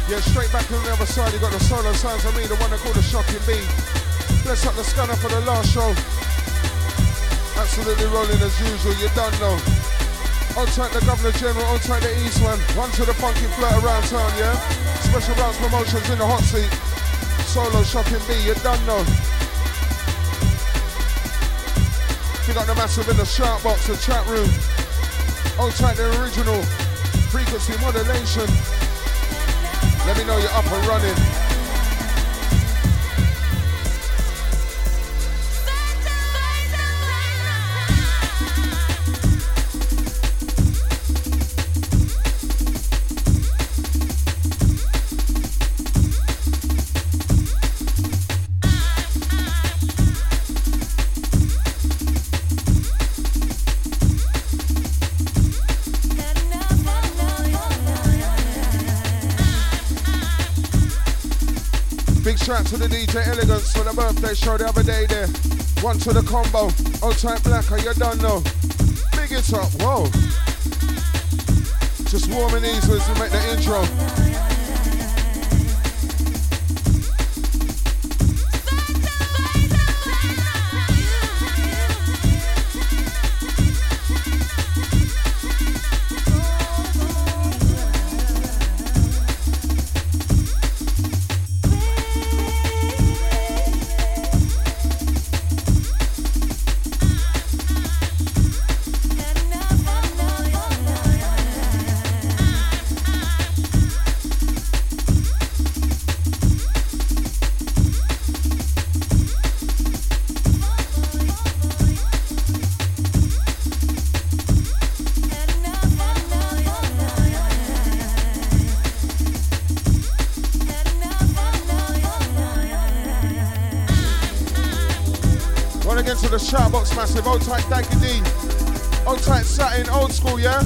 Yeah, straight back on the other side, you got the solo sounds of me, the one that called the Shocking B. Bless up the scanner for the last show. Absolutely rolling as usual, you done know. On tight the Governor General, on tight the East one. One to the funky flirt around town, yeah? Special rounds promotions in the hot seat. Solo Shocking B, you done know. We got the massive in the shout box, the chat room. On tight the original frequency modulation. Let me know you're up and running. Shout to the DJ Elegance for the birthday show the other day there. One to the combo. Old Type Blacker, you done know. Big it up, whoa. Just warming these as we make the intro. To the Shoutbox massive, old tight Daggy D, old tight Satin, old school, yeah?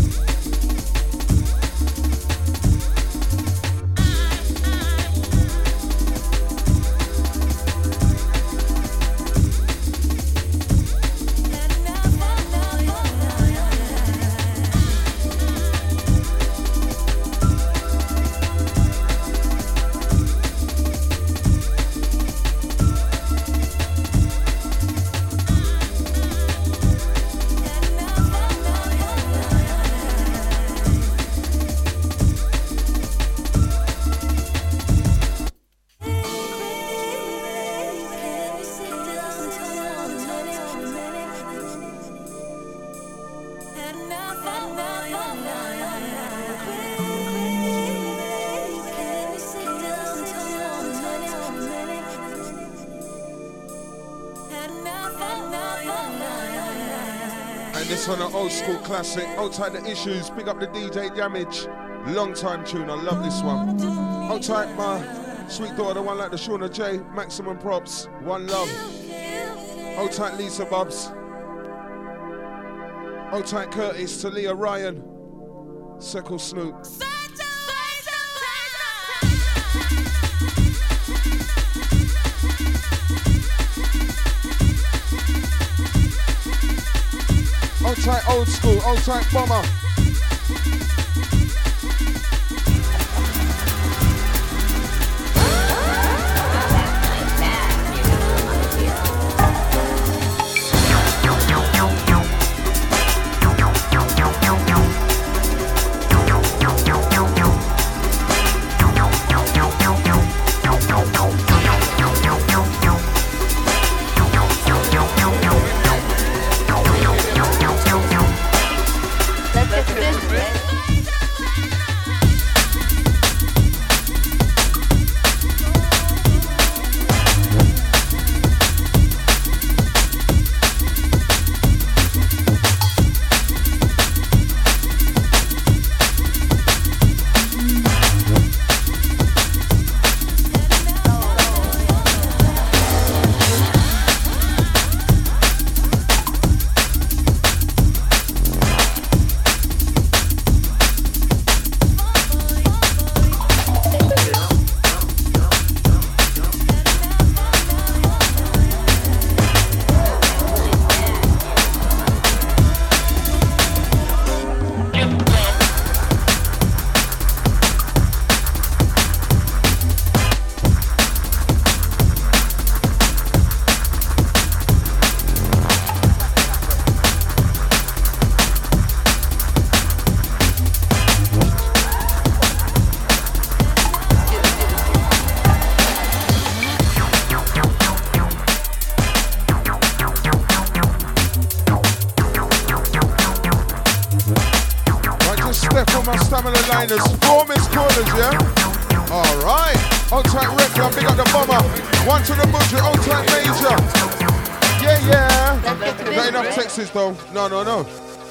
This one an old school classic, old tight the Issues, big up the DJ Damage, long time tune, I love this one. Old tight my sweet daughter, one like the Shauna J, maximum props, one love. Old tight Lisa Bubs. Old tight Curtis to Leah Ryan, Circle Snoop. Old tight old school, old tight bomber. Let's get minus 4 missed corners, yeah? Alright. On tight record, big up the bomber. One to the budget, on tight major. Yeah, yeah. Not enough Texas though. No, no, no.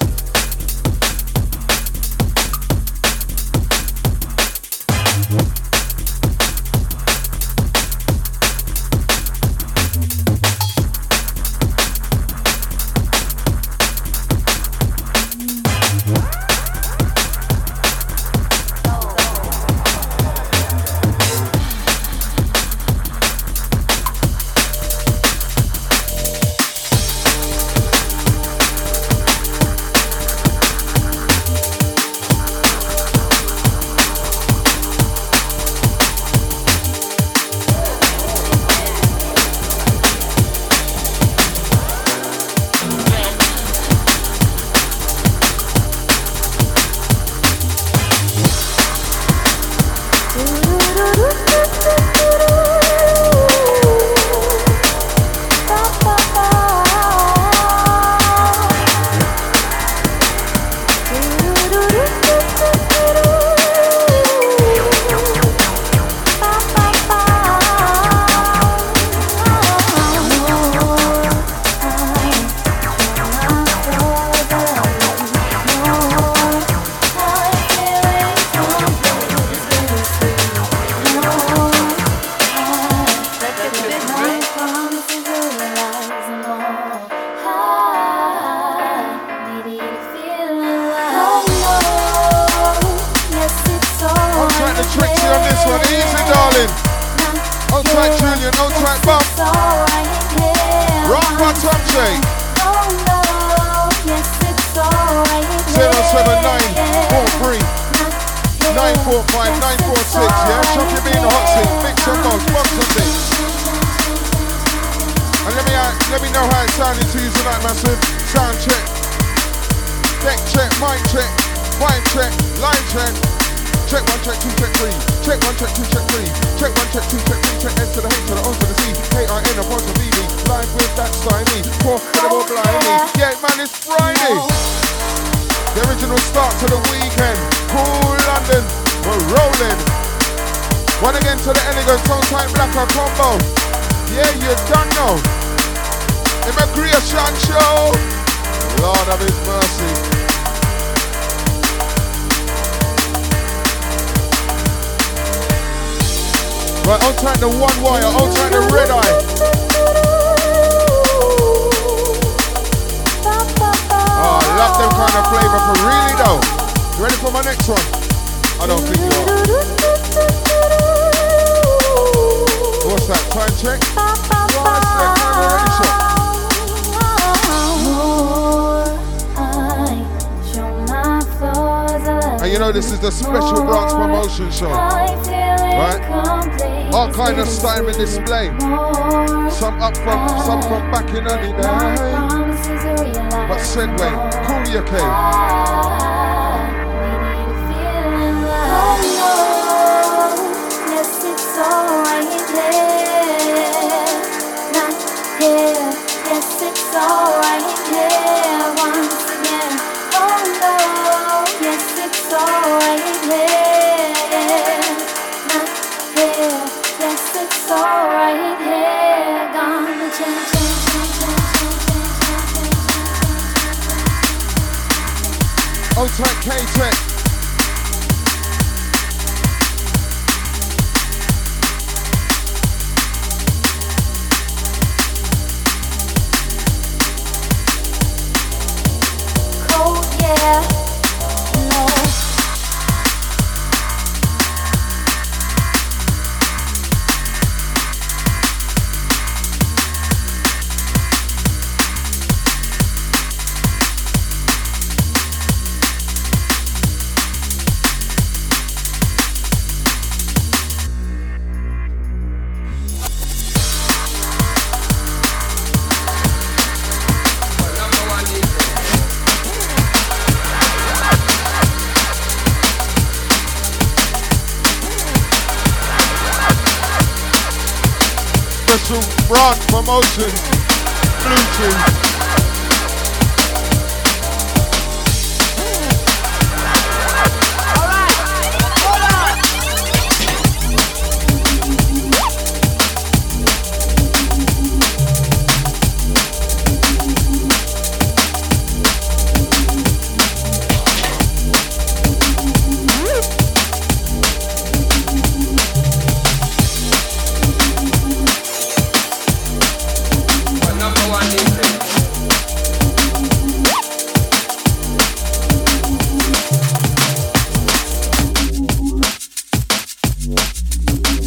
France Promotions, Bluetooth.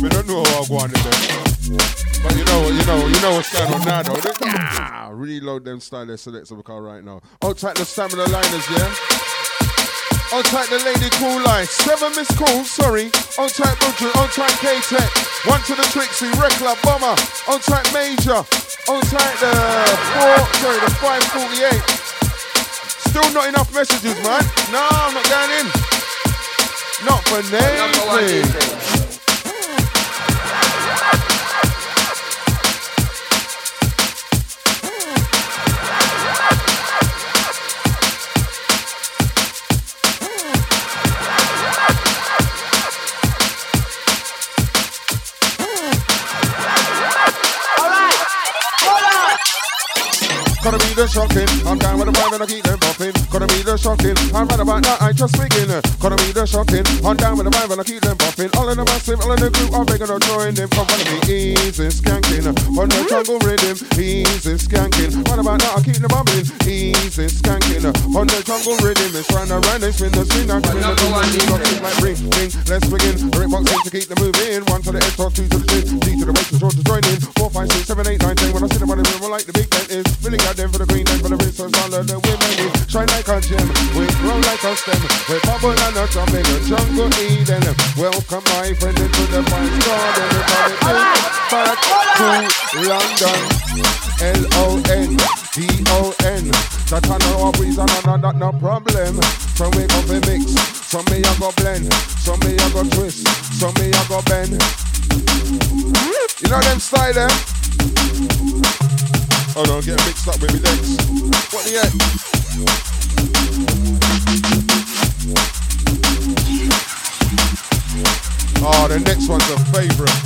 We don't know how I go on in there. But you know what's going on now though. Yeah, reload them style selector car right now. Hold tight the stamina liners, yeah? Hold tight the lady cool line. 7 miss cool, sorry. Hold tight Budru, hold tight K-Tech. 1 to the Trixie, Recla, Bomber. Hold tight Major. Hold tight the 548. Still not enough messages, man. No, I'm not going in. Not for Navy. Gonna be the shocking, I'm down with the vibe and I keep them popping. Gonna be the shocking, I'm right about that, I just begin. Gonna be the shocking, I'm down with the vibe and I keep them popping. All in the massive, all in the group, I'm begging to join them. Come on, be easy skanking. On the jungle rhythm, easy skanking. What about that, I keep them bumping. Easy skanking. On the jungle rhythm, it's round and round, it's spin the spin. I'm spin the spin, like ring, ring. Let's begin, ring box in to keep the moving. 1 to the S, 2 to the chin, 3 to the waist, and 4 to join in. 4, 5, 6, 7, 8, 9, 10. When I sit them on the room, like the big tent is. Really got them for the green and for the wrists, all of the women. We shine like a gem, we grow like a stem. We bubble and a jump in the jungle Eden. Welcome my friend into the fine garden. Back to London. London. That I know a reason and that no problem. Some we go for mix, some me I go blend, some me I go twist, some me I go bend. You know them style there? Oh, don't get mixed up with me legs. What the heck? Oh, the next one's a favourite.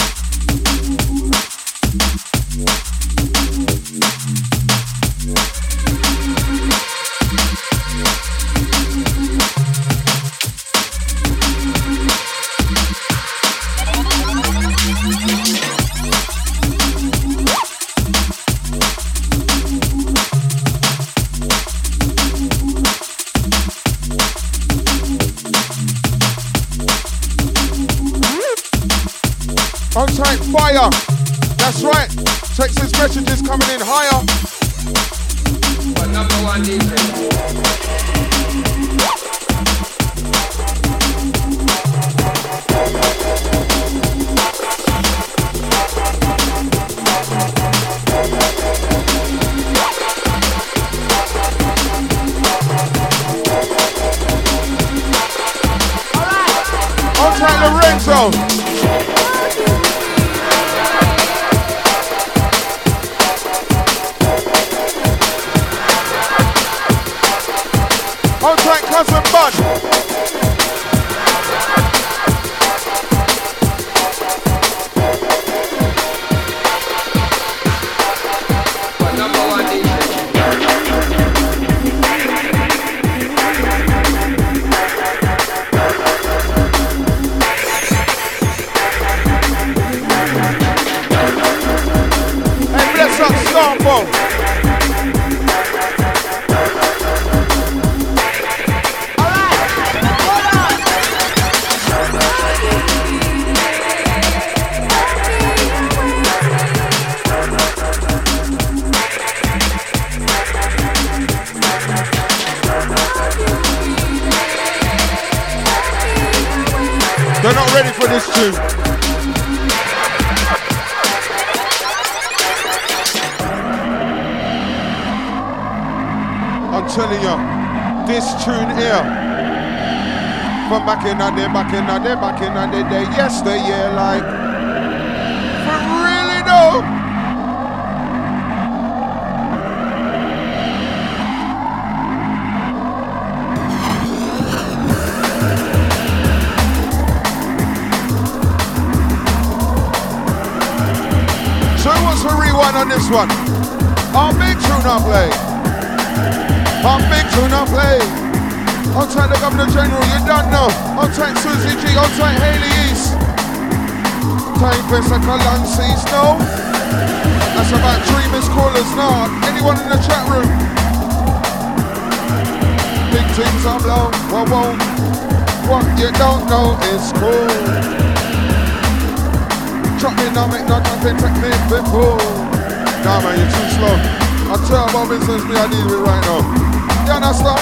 On tight fire. That's right. Texas messages coming in higher. But number 1 DJ. On tight Lorenzo. Hold tight, Cousin Bud. Number 1 DJ. Hey, bless up Starfall. They're not ready for this tune. I'm telling you, this tune here, from back in the day, yesterday, like, for really though. So what's the rewind on this one? Our big tune I play. Our big tune I play. On tight the Governor General, you don't know. On tight Susie G, on tight Haley East. Time for Sakalansi Snow. That's about 3 missed callers now. Anyone in the chat room? Big teams are blown. Whoa, whoa. What you don't know is cool. not make no content technique before. Nah man, you're too slow. I tell about business me I deal with right now. You understand?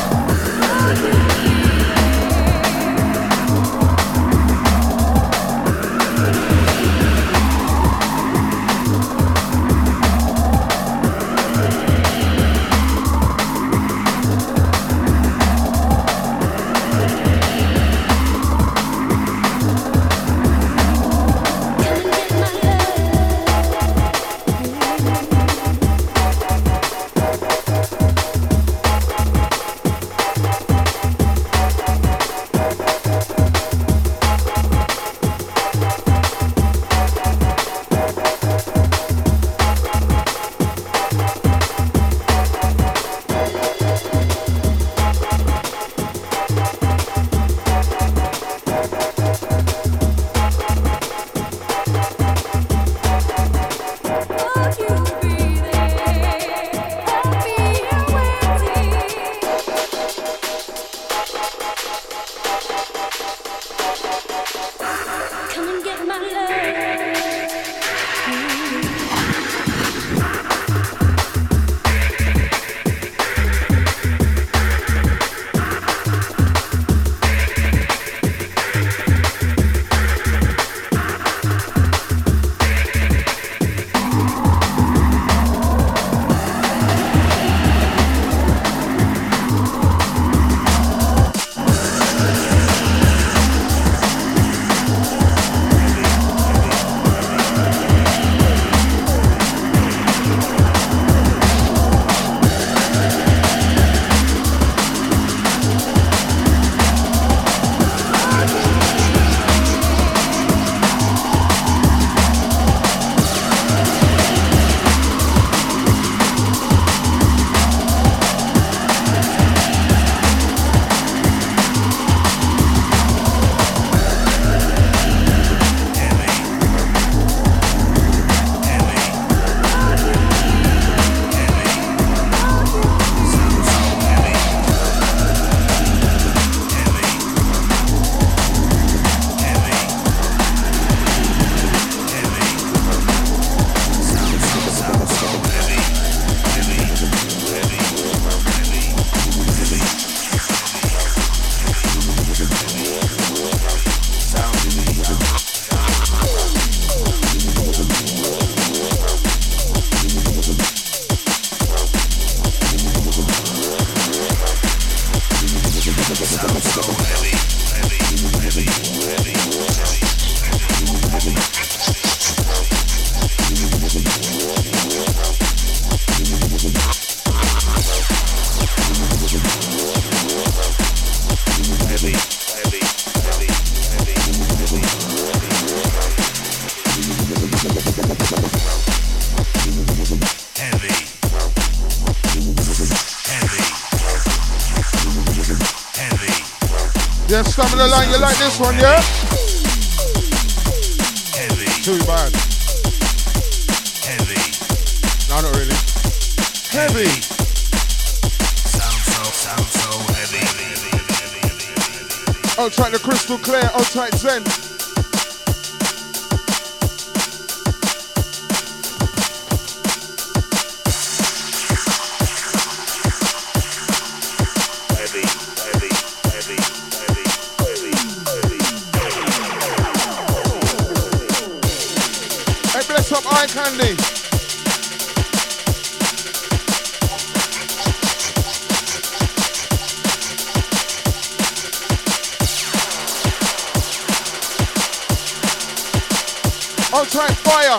Yeah, Stamina Line, you like this one, yeah? Heavy. Too bad. Heavy. No, not really. Heavy. Sound so heavy. Outside the Crystal Clear, outside Zen. Eye candy. Outside fire.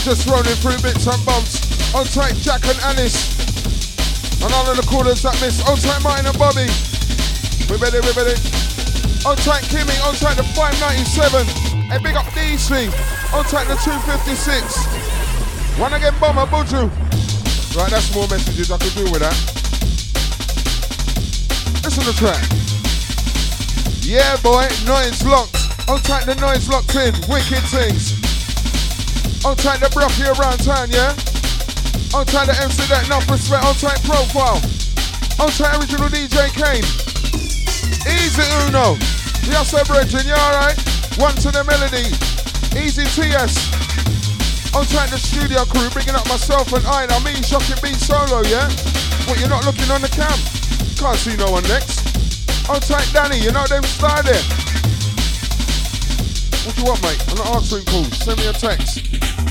just rolling through bits and bumps. On tight Jack and Alice. And all of the callers that miss. On tight Martin and Bobby. We ready. On tight Kimmy. On tight the 597. Hey, big up DC. On tight the 256. One again, Bomber Buju. Right, that's more messages I could do with that. Listen to the track. Yeah, boy, noise locked. On tight the noise locked in. Wicked things. On tight the Brocky around town, yeah? On tight the MC that enough respect. On tight profile. On tight original DJ Kane. Easy Uno. Yes, sir, Bridget, you alright? One to the melody. Easy TS. On tight the studio crew, bringing up myself and I mean Shocking B solo, yeah? What, you're not looking on the cam? Can't see no one next. On tight Danny, you know them style there. What do you want, mate? I'm not answering calls. Send me a text.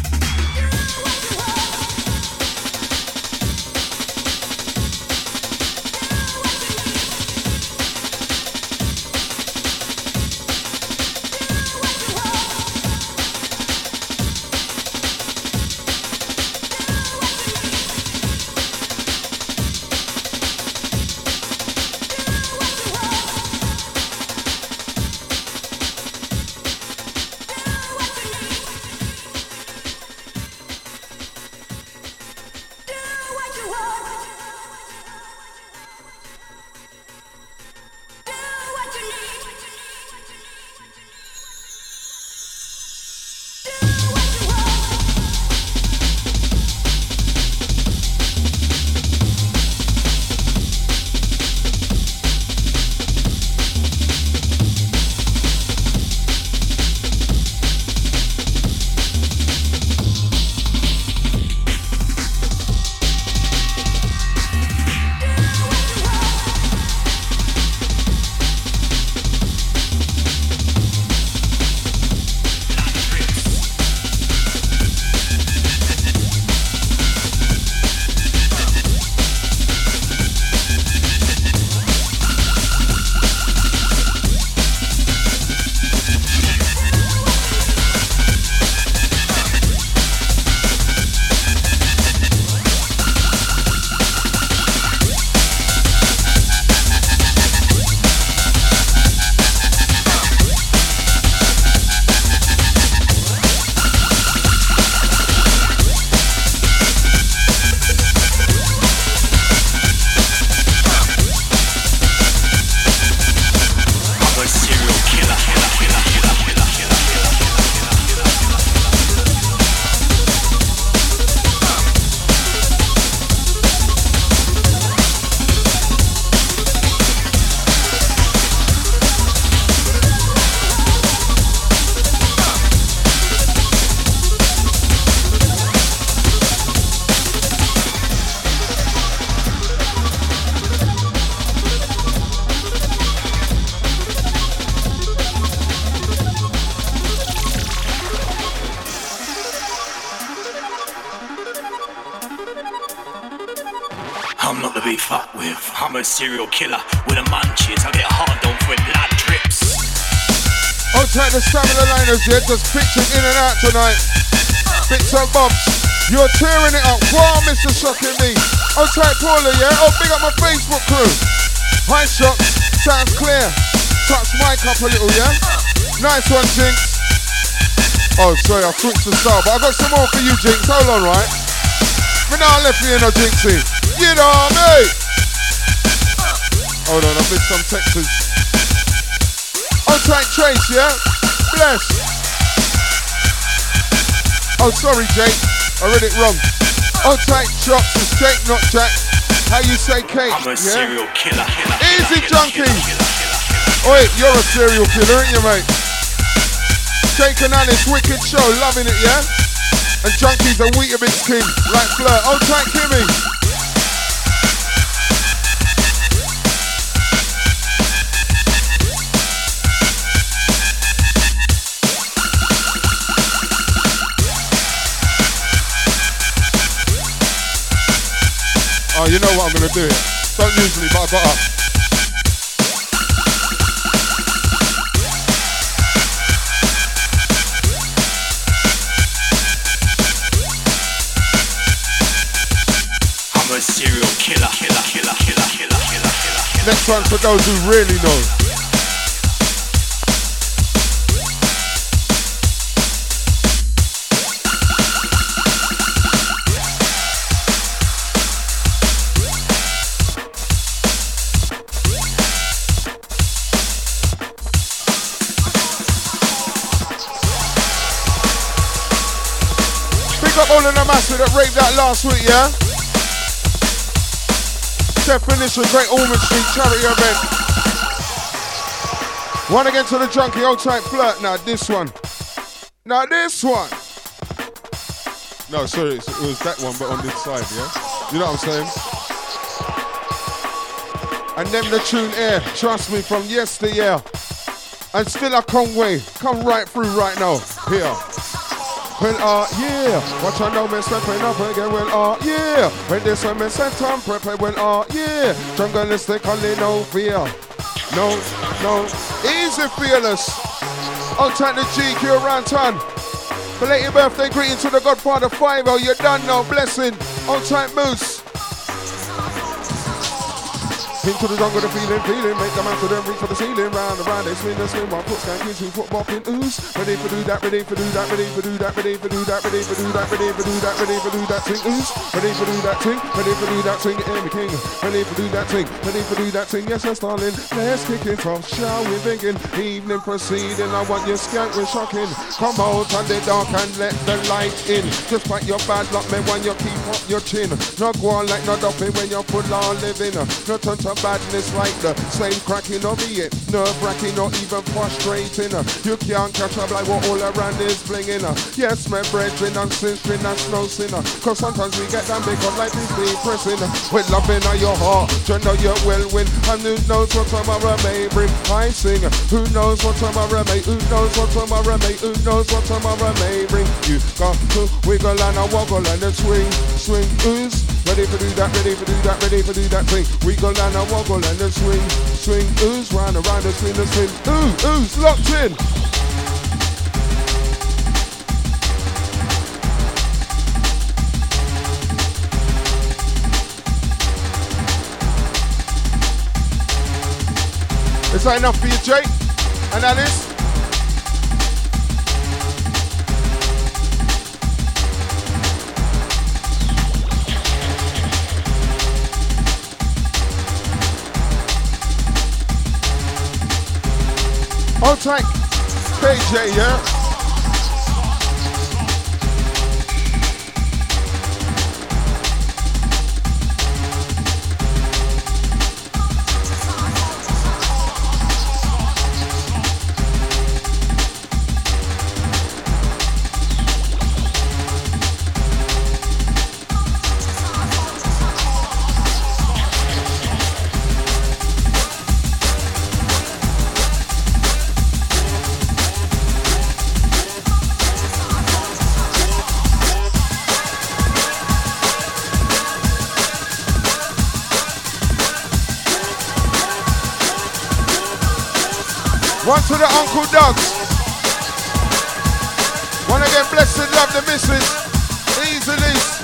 I'm not to be fucked with. I'm a serial killer with a munchies. I get hard on when blood drips. I'll take the stamina liners, yeah, just pitching in and out tonight. Bits and bumps. You're tearing it up. Wow, Mr. Shocking Me. I'll take Paula, yeah? Oh, big up my Facebook crew. High shots, sounds clear. Touch mic up a little, yeah? Nice one, Jinx. Oh, sorry, I switched the style, but I got some more for you, Jinx. Hold on, right? But now I left me in a Jinxie. You know me. Hold on, I missed some texts. On tight Trace, yeah? Bless. Oh, sorry, Jake. I read it wrong. On tight Chops is Jake, not Jack. How you say Kate? I'm a serial killer. Easy, junkie. Oi, you're a serial killer, ain't you, mate? Jake and Alice, wicked show, loving it, yeah? And Junkie's a Weetabix king, like Flirt. On tight Kimmy. Oh, you know what I'm gonna do here. Don't usually, but I got up. a serial killer. Next one for those who really know. All of the massive that raped that last week, yeah? Definition, Great Ormond Street charity event. One again to the junkie, old type flirt. Now this one. Now this one. No, sorry, it was that one, but on this side, yeah? You know what I'm saying? And them the tune air, trust me, from yesteryear. And still a Conway, come right through right now, here. Well, yeah, what you know, me stepping up again, well, yeah. When this one, me set on prep, well, yeah. Jungleistically, no fear. No, easy fearless. I'll take the GQ Rantan. Belated birthday greeting to the Godfather 5-0, you done now, blessing. I'll take Moose. Into the jungle, the feeling, make the man to them reach for the ceiling, round and round, they swing, while foot scan, kids who foot bopping, ooze, ready for do that, ready for do that, ready for do that, ready for do that, ready for do that, ready for do that, ready for do that thing, ooze, ready for do that thing, ready for do that thing, Amy King, ready for do that thing, ready for do that thing, yes, yes, darling, let's kick it off, shall we begin, evening proceeding, I want your skank with shocking, come out on the dark and let the light in, just fight your bad luck, man, when you keep up your chin, not go on like no duffy when you're full on living, no turn to badness like the same cracking of it, nerve-wracking or even frustrating. You can't catch up like what all around is blinging. Yes, my brethren and sistering and snow sinner. Cause sometimes we get that big up like this be pressing. With loving on your heart, you know you will win. And who knows what tomorrow may bring. I sing, who knows what tomorrow may, who knows what tomorrow may, who knows what tomorrow may bring. You got to wiggle and a woggle and a swing, ooze. Ready for do that, ready for do that, ready for do that thing. Wiggle and a woggle and a swing, ooze, round and round and swing, ooze, locked in. Is that enough for you, Jake and Alice? Hold tight, KJ, yeah? One to the Uncle Dogs. One again, blessed love the missus. Easily.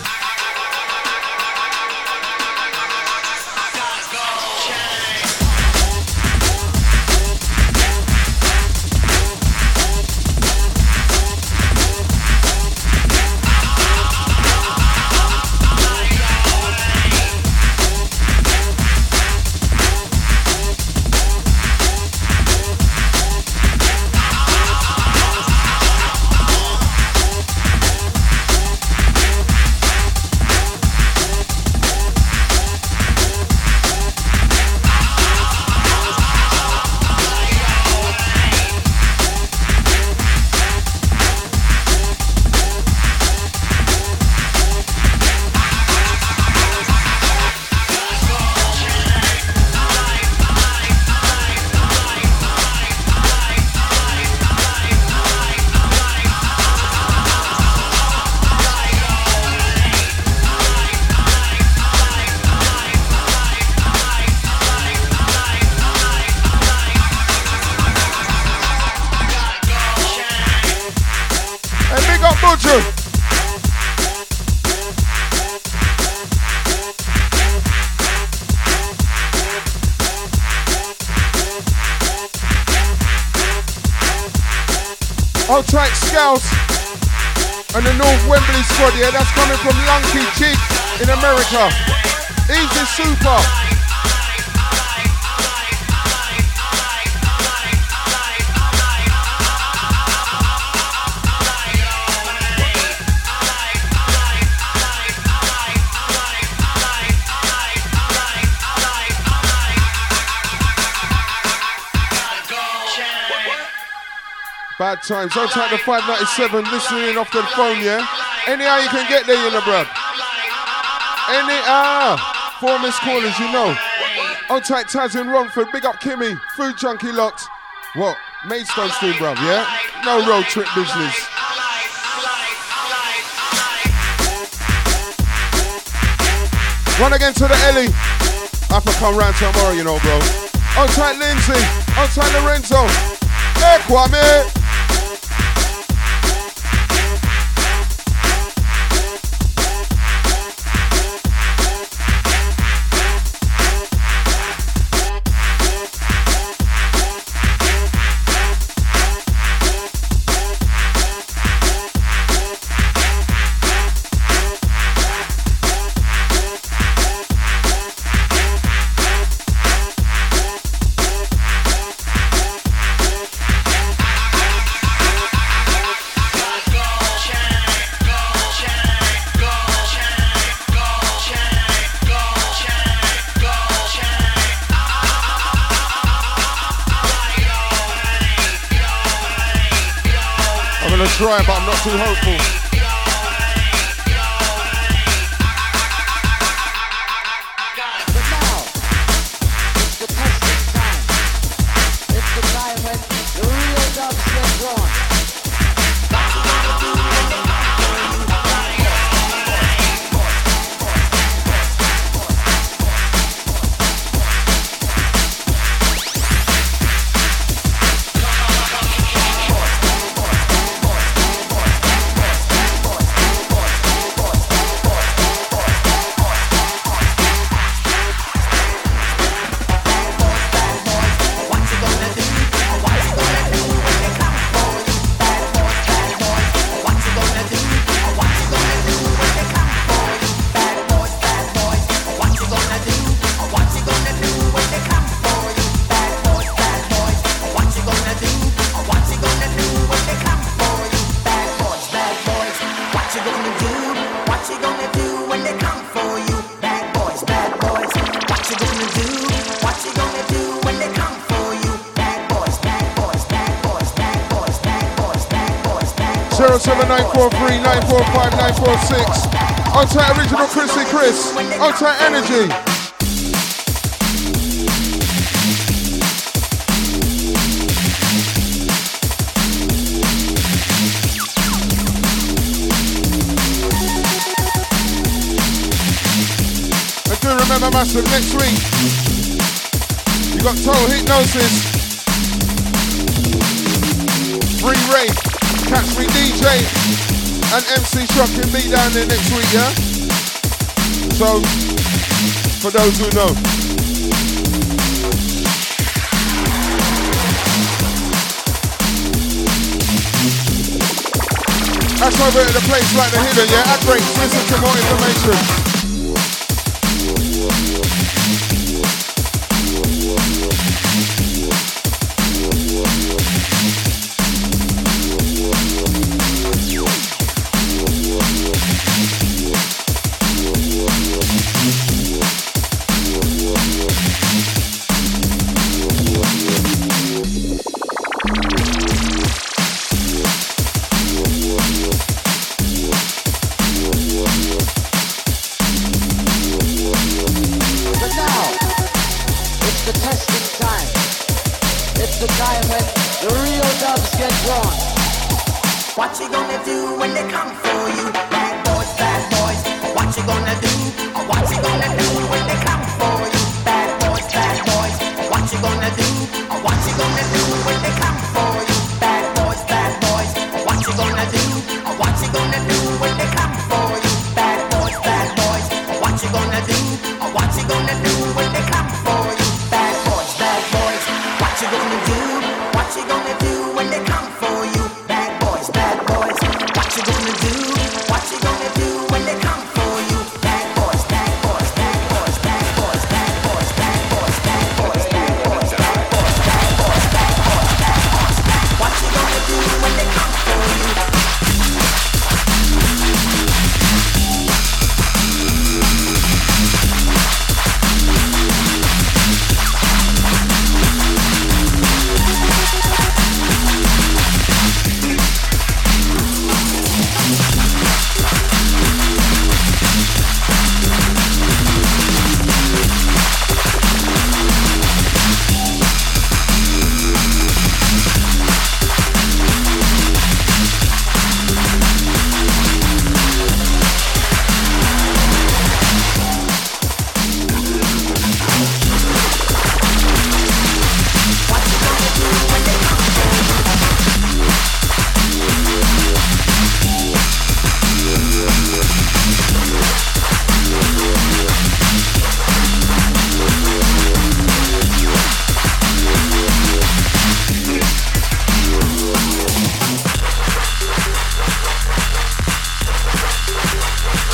Hold tight, Scouts. And the North Wembley squad, yeah, that's coming from Lunky Jig in America. Easy Super. Bad times. Hold tight to 597, listening off the phone, yeah? Anyhow you can get there, you know, bruv. Four missed callers, you know. Hold tight, Taz in Romford. Big up Kimmy. Food Junkie locked. What? Maidstone stream, bruv, yeah? No road trip business. One again to the Ellie. I have to come round tomorrow, you know, bro. Hold tight, Lindsay. Hold tight, Lorenzo. Hey, Kwame. Try, but I'm not too hopeful. Outside original Chrissy Chris. Outside energy. And do remember, massive, next week you got Total Hypnosis, Free Ray, Catch Me DJ. And MC Shocking me down there next week, yeah? So, for those who know. That's over at a place like the Hidden, yeah? Ad breaks, listen to more information. What you gonna do when they come for you, bad boy?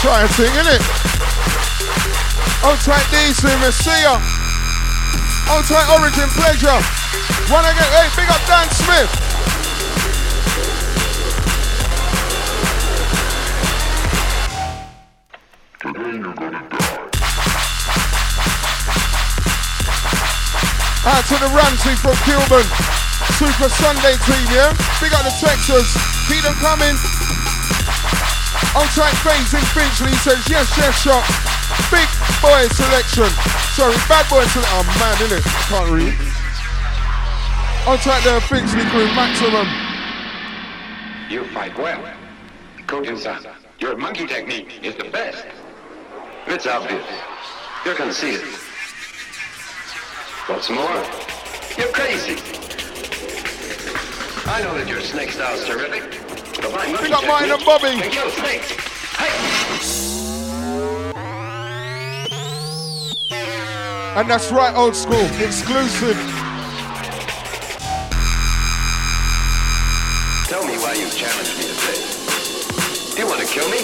exciting, isn't it? Hold tight, DC, Messiah. Hold tight, Origin, Pleasure. Wanna get, hey, big up Dan Smith. Out to the Ramsey from Kilburn. Super Sunday team, yeah? Big up the Texas. Keep them coming. On tight face in Finchley says, yes, shot. Big boy selection. Sorry, bad boy selection. Oh, man, innit? Can't read. On tight the Finchley crew, maximum. You fight well. Kojin-san, your monkey technique is the best. It's obvious. You're conceited. What's more, you're crazy. I know that your snake style's terrific, but my monkey got mine and Bobby. can kill snakes. Hey! And that's right, old school, exclusive. Tell me why you challenged me to play. Do you want to kill me?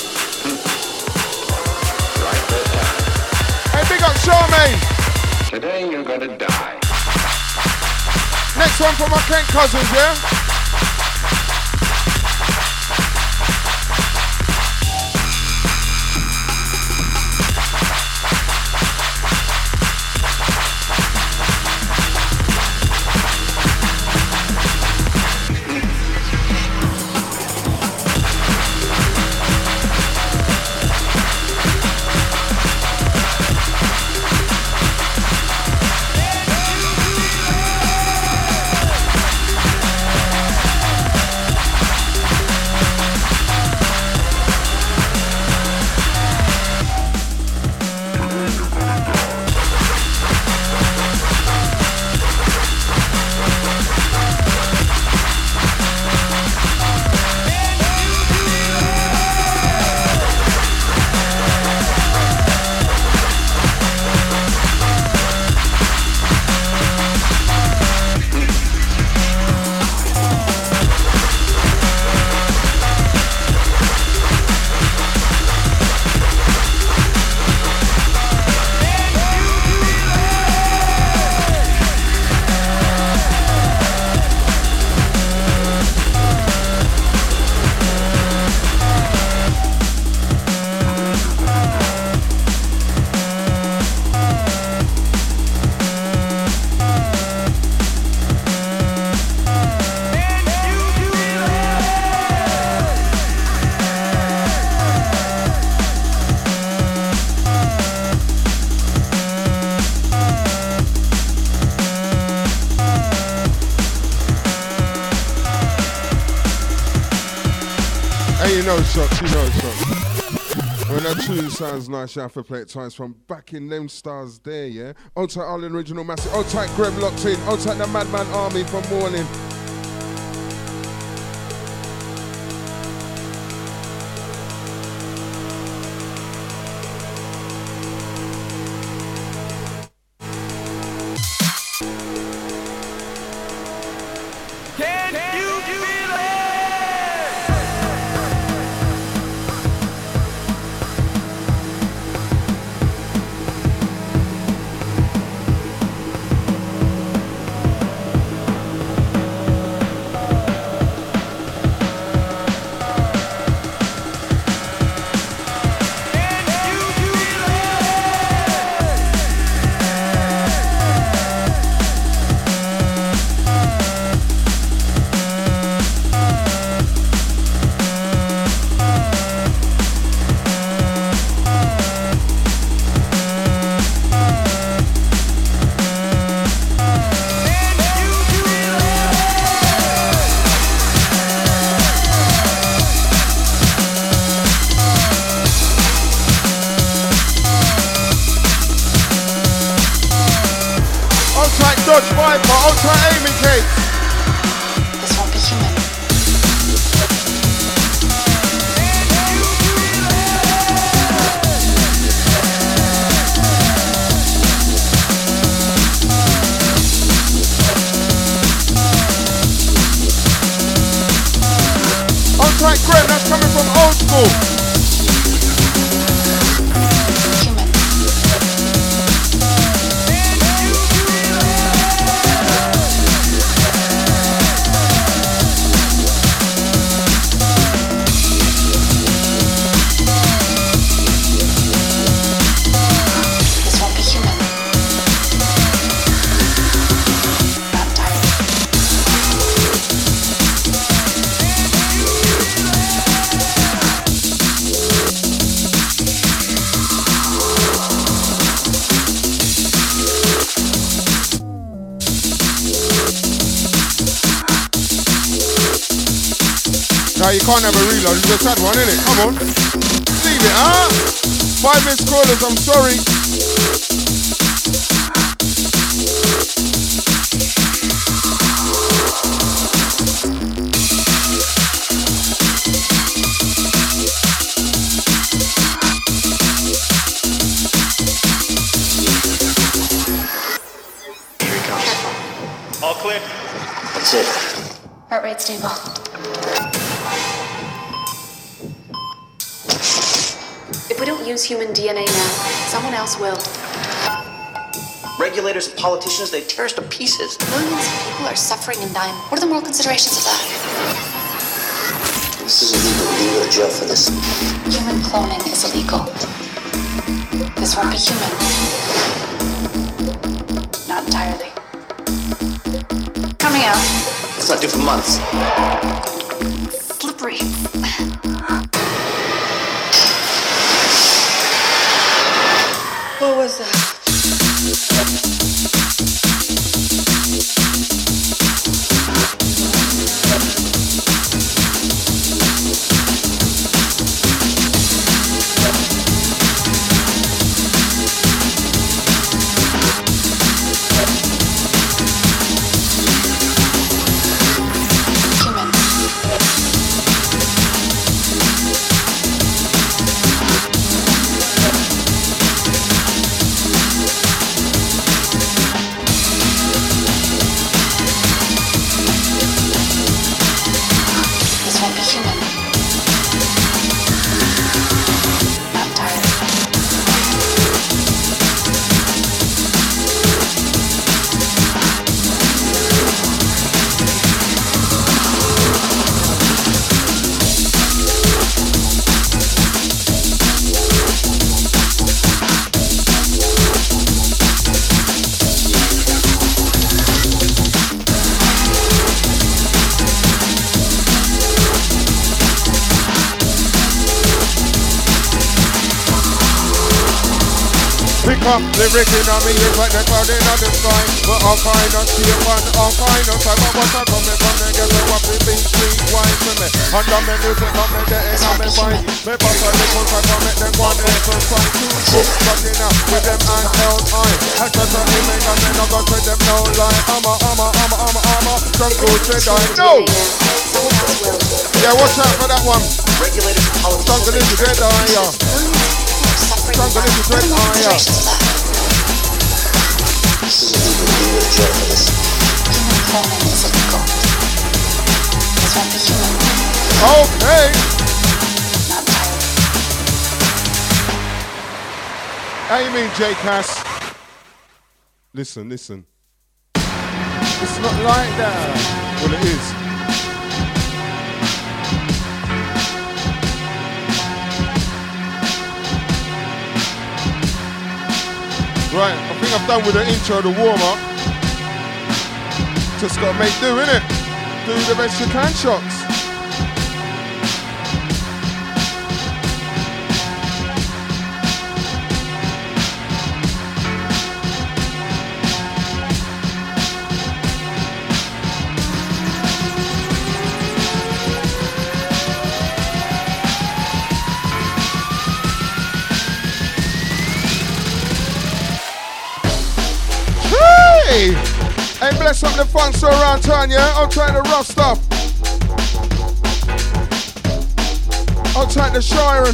Right first time. Hey, big up Charmaine. Today you're gonna die. Next one for my Kent cousins, yeah? You know shots. When that tune sounds nice, you have to play it twice from back in them stars there, yeah? Old tight Arlen Original Massive, old tight Graham locked in, old tight the Madman Army from morning. Dodge Viper, ultra aiming cake. This won't be human. Ultra Graham, that's coming from old school. you can't have a reload, you just had one, innit? Come on. Leave it, huh? 5 missed callers, I'm sorry. All clear. That's it. Heart rate stable. If we don't use human DNA now, someone else will. Regulators and politicians, they tear us to pieces. Millions of people are suffering and dying. What are the moral considerations of that? This is illegal. You go to jail for this. Human cloning is illegal. This won't be human. Not entirely. Coming out. It's not due for months. Slippery. What was that? Lyric in on me is like the cloud in the sky. But all kind of shape and all kind of type of what I come from the ghetto what we be street wine to me. Under me music on me the end of me mind. Me pass on the coast I come make them go on the exercise. Two books fucking up with them and held eye. I just a name and then I go to them no lie. I'm a drunk go to die. No! Yeah, watch out for that one. Regulators and politicians, Jungle is dead eye. Jungle is dead eye. this is illegal. You go to jail for this. Human cloning is illegal. This won't be human. Okay. Not entirely. How you mean, J Cass? Listen. It's not like that. Well, it is. Right, I think I've done with the intro, the warm-up. Just gotta make do, innit? Do the best you can, shots. Hey, bless up the fun so around town, yeah? I'm trying the rough stuff. I'm trying the Shiren.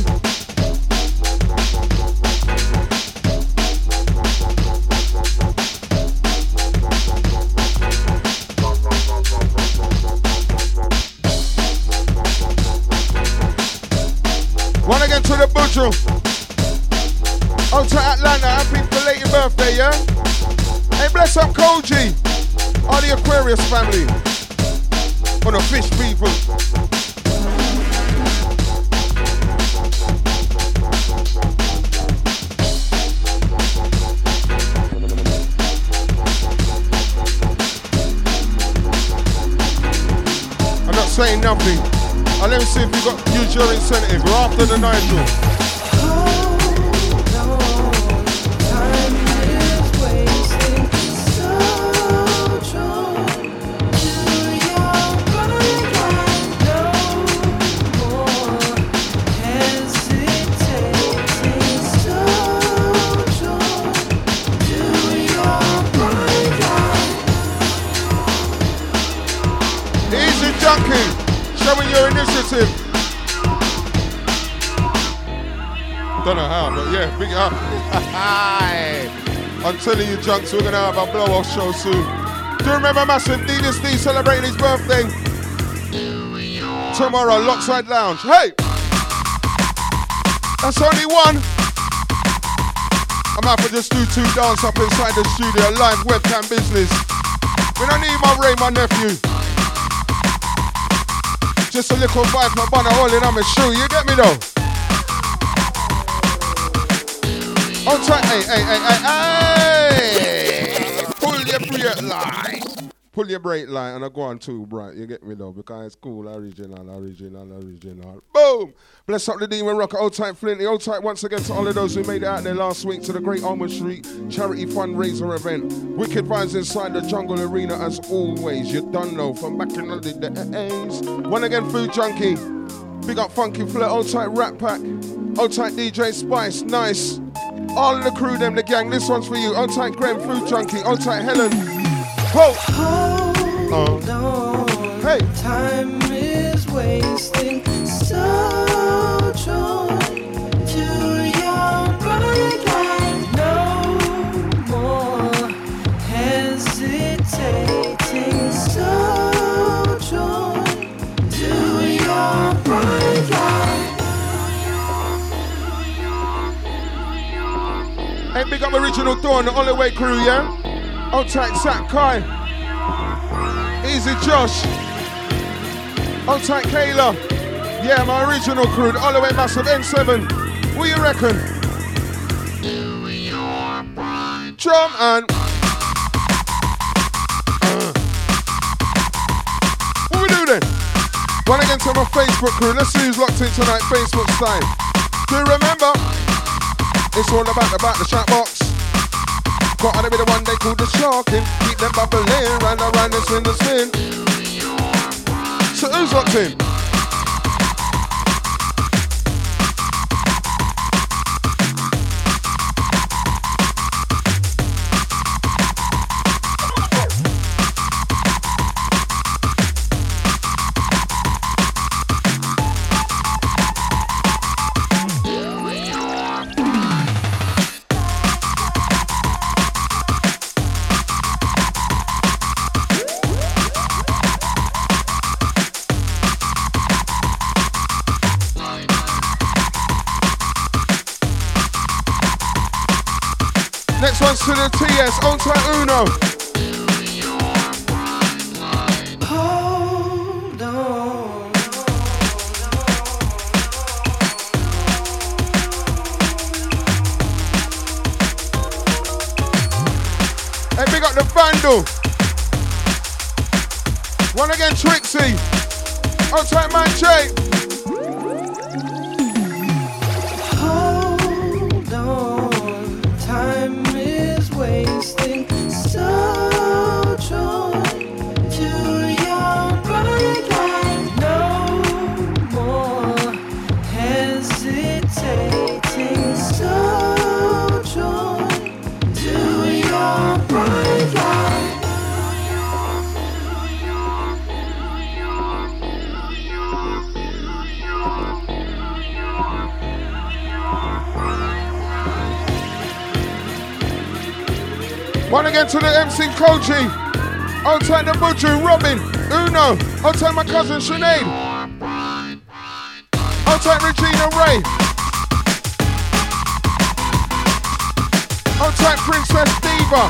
Wanna get to the butcher? I'm to Atlanta, happy belated birthday, yeah? Hey, bless up Koji, all the Aquarius family, or the fish people. I'm not saying nothing. I'll let me see if you got use your incentive. We're after the Nigel. massive. Don't know how, but yeah, big up. I'm telling you, Junks, we're gonna have a blow-off show soon. Do you remember Massive D celebrating his birthday? Tomorrow, Lockside Lounge. Hey! That's only one. I'm happy to just do 2 dance up inside the studio, live webcam business. We don't need my Ray, my nephew. Just a little vibe, my banner holding on my shoe, you get me though? On track, hey. Pull your brake light. Pull your brake light and I go on too bright, you get me though? Because it's cool, original. Boom! Bless up the Demon Rocker, Old Type Flinty, Old Type once again to all of those who made it out there last week to the Great Almond Street charity fundraiser event. Wicked vibes inside the Jungle Arena as always. You done know from back in the days. One again, Food Junkie. Big up Funky Flirt, Old Type Rat Pack. Old Type DJ Spice, nice. All of the crew, them, the gang, this one's for you. Old Type Graham, Food Junkie, Old Type Helen. Hold on. Hey. Time is wasting, so joy to your bright light. No more hesitating, so joy to your bright light. Hey, big up Original Dawn, the Holloway crew, yeah? Old Type Zach Kai. Easy Josh. Old Type Kayla. Yeah, my original crew, the Holloway Massive N7. What you reckon? Drum and... What we do then? One again to my Facebook crew. Let's see who's locked in tonight, Facebook style. Do you remember? It's all about the chat box. Got to be the one they call the sharking. Keep them bubbling, round and spin the spin. So who's locked in? Next one's to the TS, Old Type Uno. Hold on. Hey, big up the Vandal. One again, Trixie. Old Type Man J. Hold on. Time is wasting, so joy to your bright light. No more hesitating, so joy to your bright light. One again to the MC Koji. Old Type the Butcher, Robin, Uno. Old Type my cousin Sinead. Old Type Regina Ray. Old Type Princess Diva.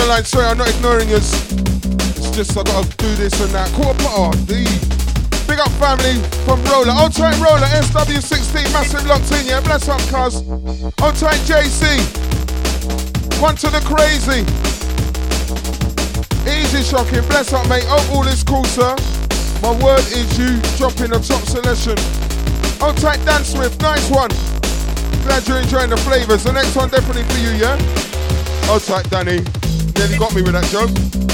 line. Sorry, I'm not ignoring you. It's just I gotta do this and that. Big up family from Roller. Old tight Roller, SW16, massive locked in, yeah. Bless up, cuz. Old tight JC. One to the crazy. Easy shocking. Bless up, mate. Oh, all is cool, sir. My word is you dropping the top selection. Old tight Dan Swift, nice one. Glad you're enjoying the flavours. The next one definitely for you, yeah? Old tight Danny. Nearly got me with that joke.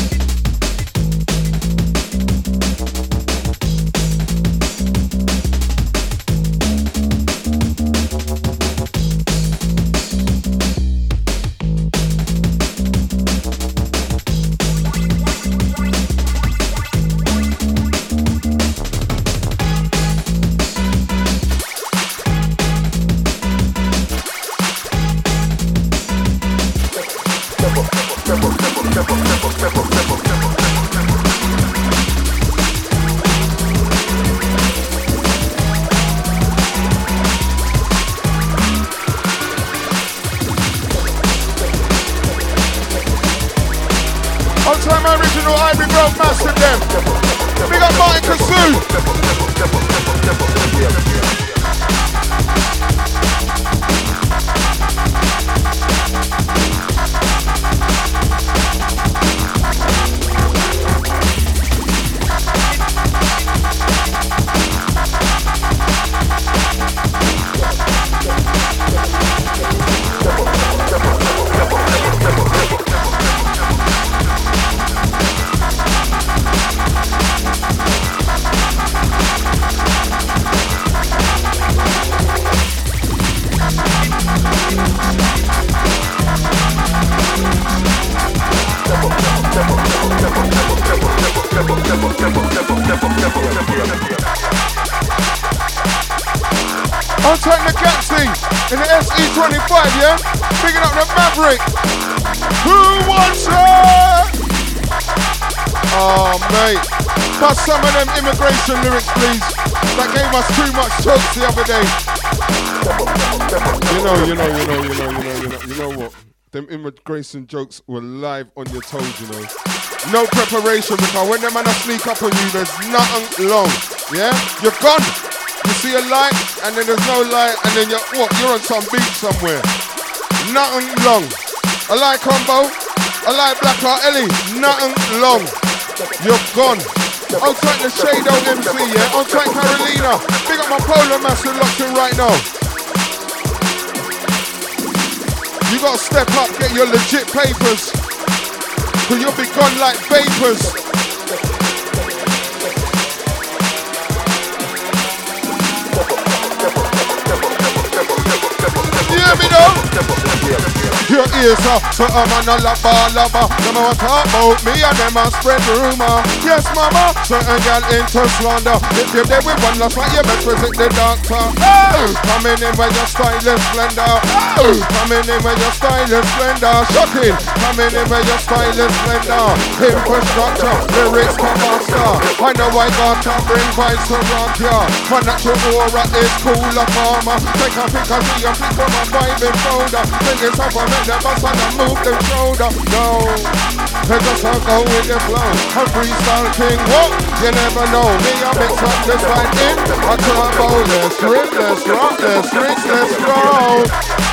I'll take the Gatsy in the SE25, yeah? Picking up the Maverick. Who wants it? Oh, mate. Bust some of them immigration lyrics, please. That gave us too much jokes the other day. You know what? Them immigration jokes were live on your toes, you know. No preparation, because when them man sneak up on you, there's nothing long. Yeah? You're gone. You see a light, and then there's no light, and then you're on some beach somewhere. Nothing long. I like Combo. I like Black Heart Ellie. Nothing long. You're gone. I'll take the Shadow MC, yeah? I'll take Carolina. Big up my Polar Master locked in right now. You gotta step up, get your legit papers. Cause you'll be gone like vapors. You hear me though? Your ears are so I'm on a lava. Them want talk about me and them a spread rumor. Yes mama, certain girl into slander. If you're there with one last night, you best visit the doctor. Coming in with your stylish splendor. Coming in with your stylish splendor. Shocking. Coming in with your stylish splendor. Infrastructure, lyrics come master. I know I got to bring vibes to rock ya. My natural aura is cool like armor. Take a pick and see a flick from my vibing shoulder. Bring it up and make the bus and I move the shoulder. No, I just a go with the flow. A freestyle king, whoa, you never know. Me I mix up this line in a turbo. Let's rip, let's rock, let's rinse, let's go.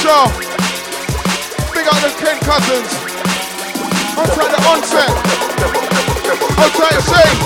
Shaw. Big up the Ken Cousins. Outside the onset. Outside Shane.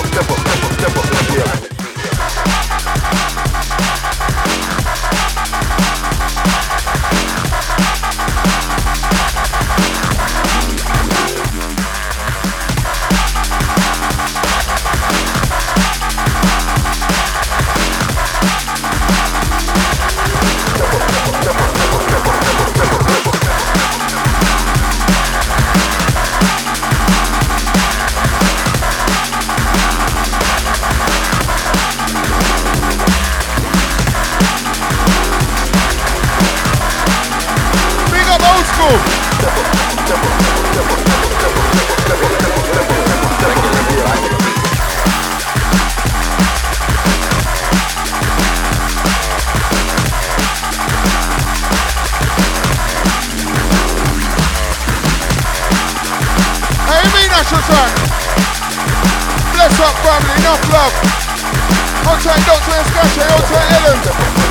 Bless up family, enough love. Outside Dr. Escache, outside Ellen.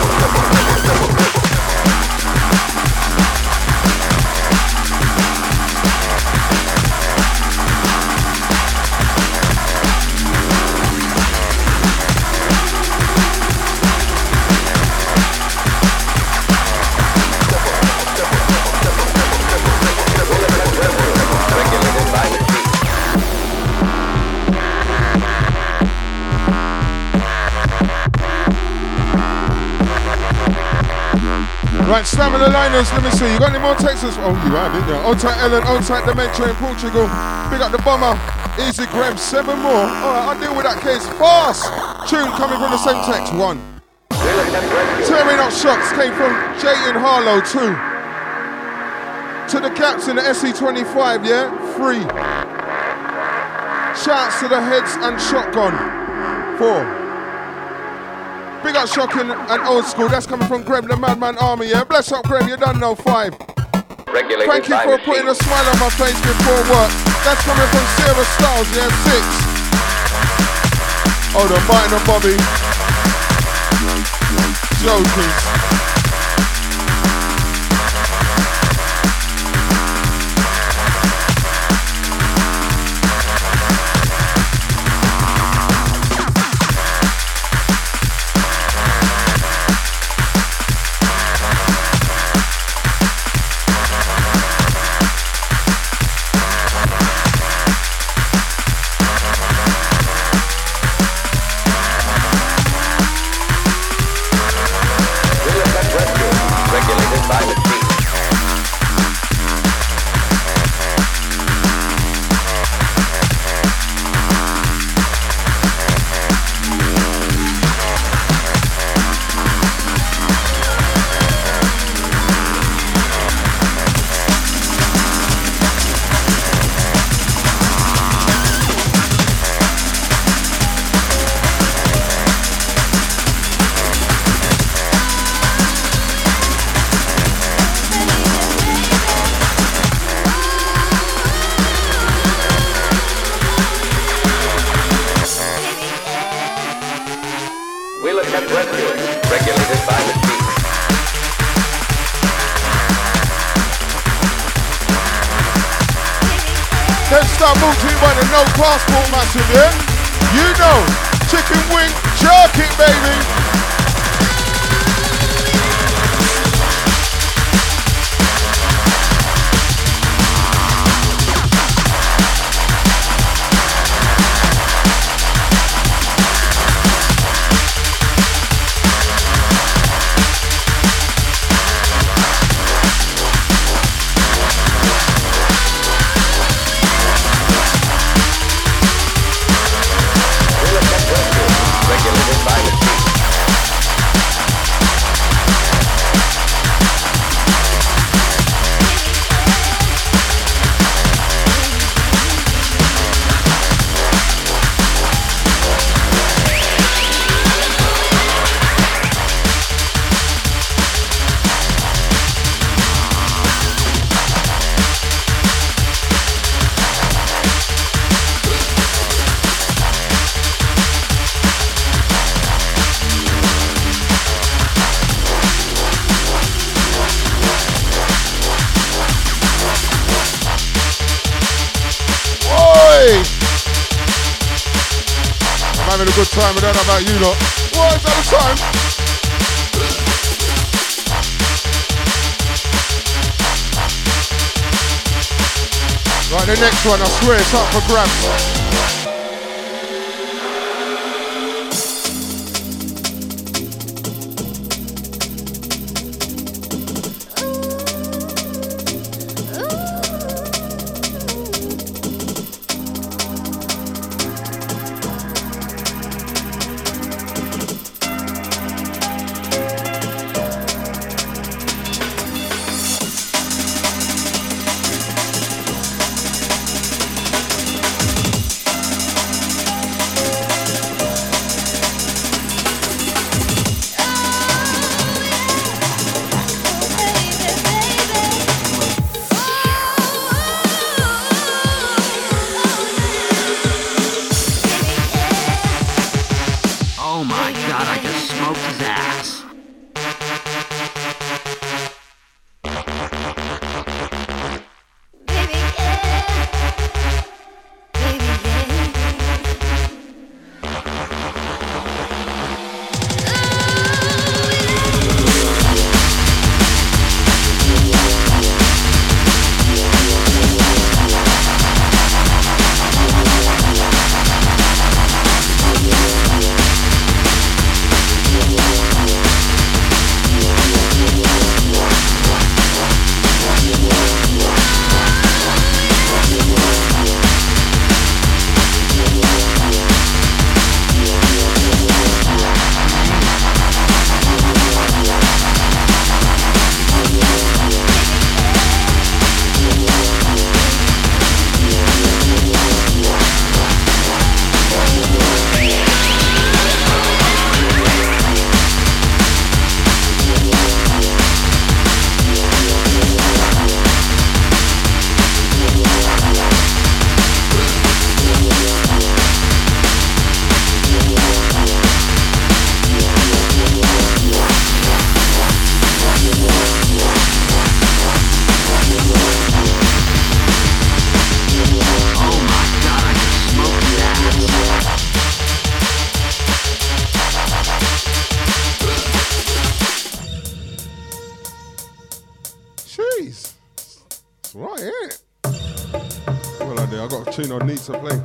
Right, Stamina Liners, let me see. You got any more Texas? Oh, you have, didn't you? Outside Ellen, outside Dementia in Portugal. Big up the Bomber. Easy Graham, 7 more. Alright, I'll deal with that case. Fast! Tune coming from the same text, 1. Tearing up shots came from Jayton Harlow, 2. To the caps in the SE25, yeah? 3. Shouts to the heads and shotgun, 4. Big up Shocking and Old School. That's coming from Graham, the Madman Army, yeah? Bless up, Graham, you done know, 5. Thank you for putting a smile on my face before work. That's coming from Sarah Styles, yeah? 6. Hold on, Martin and Bobby. Jokers. No passport massive, yeah? You know, chicken wing, jerk it, baby. Regulated by the Hey! I'm having a good time, I don't know about you lot. What is that the time? Right, the next one, I swear it's up for grabs. I need to play.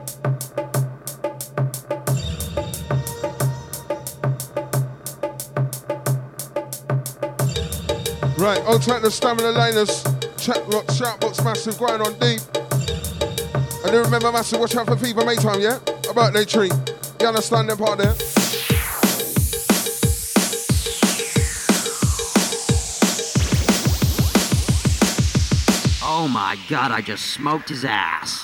Right, I'll take the Stamina Liners, chat rock, shoutbox massive, going on deep. And do remember massive, watch out for people Maytime, yeah? A birthday treat. You understand that part there? Oh my God, I just smoked his ass.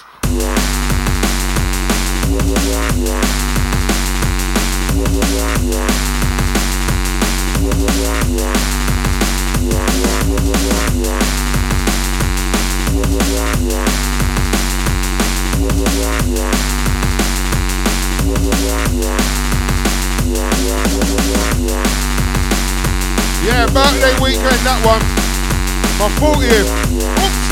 Yeah, birthday weekend, that one. My 40th. Oops.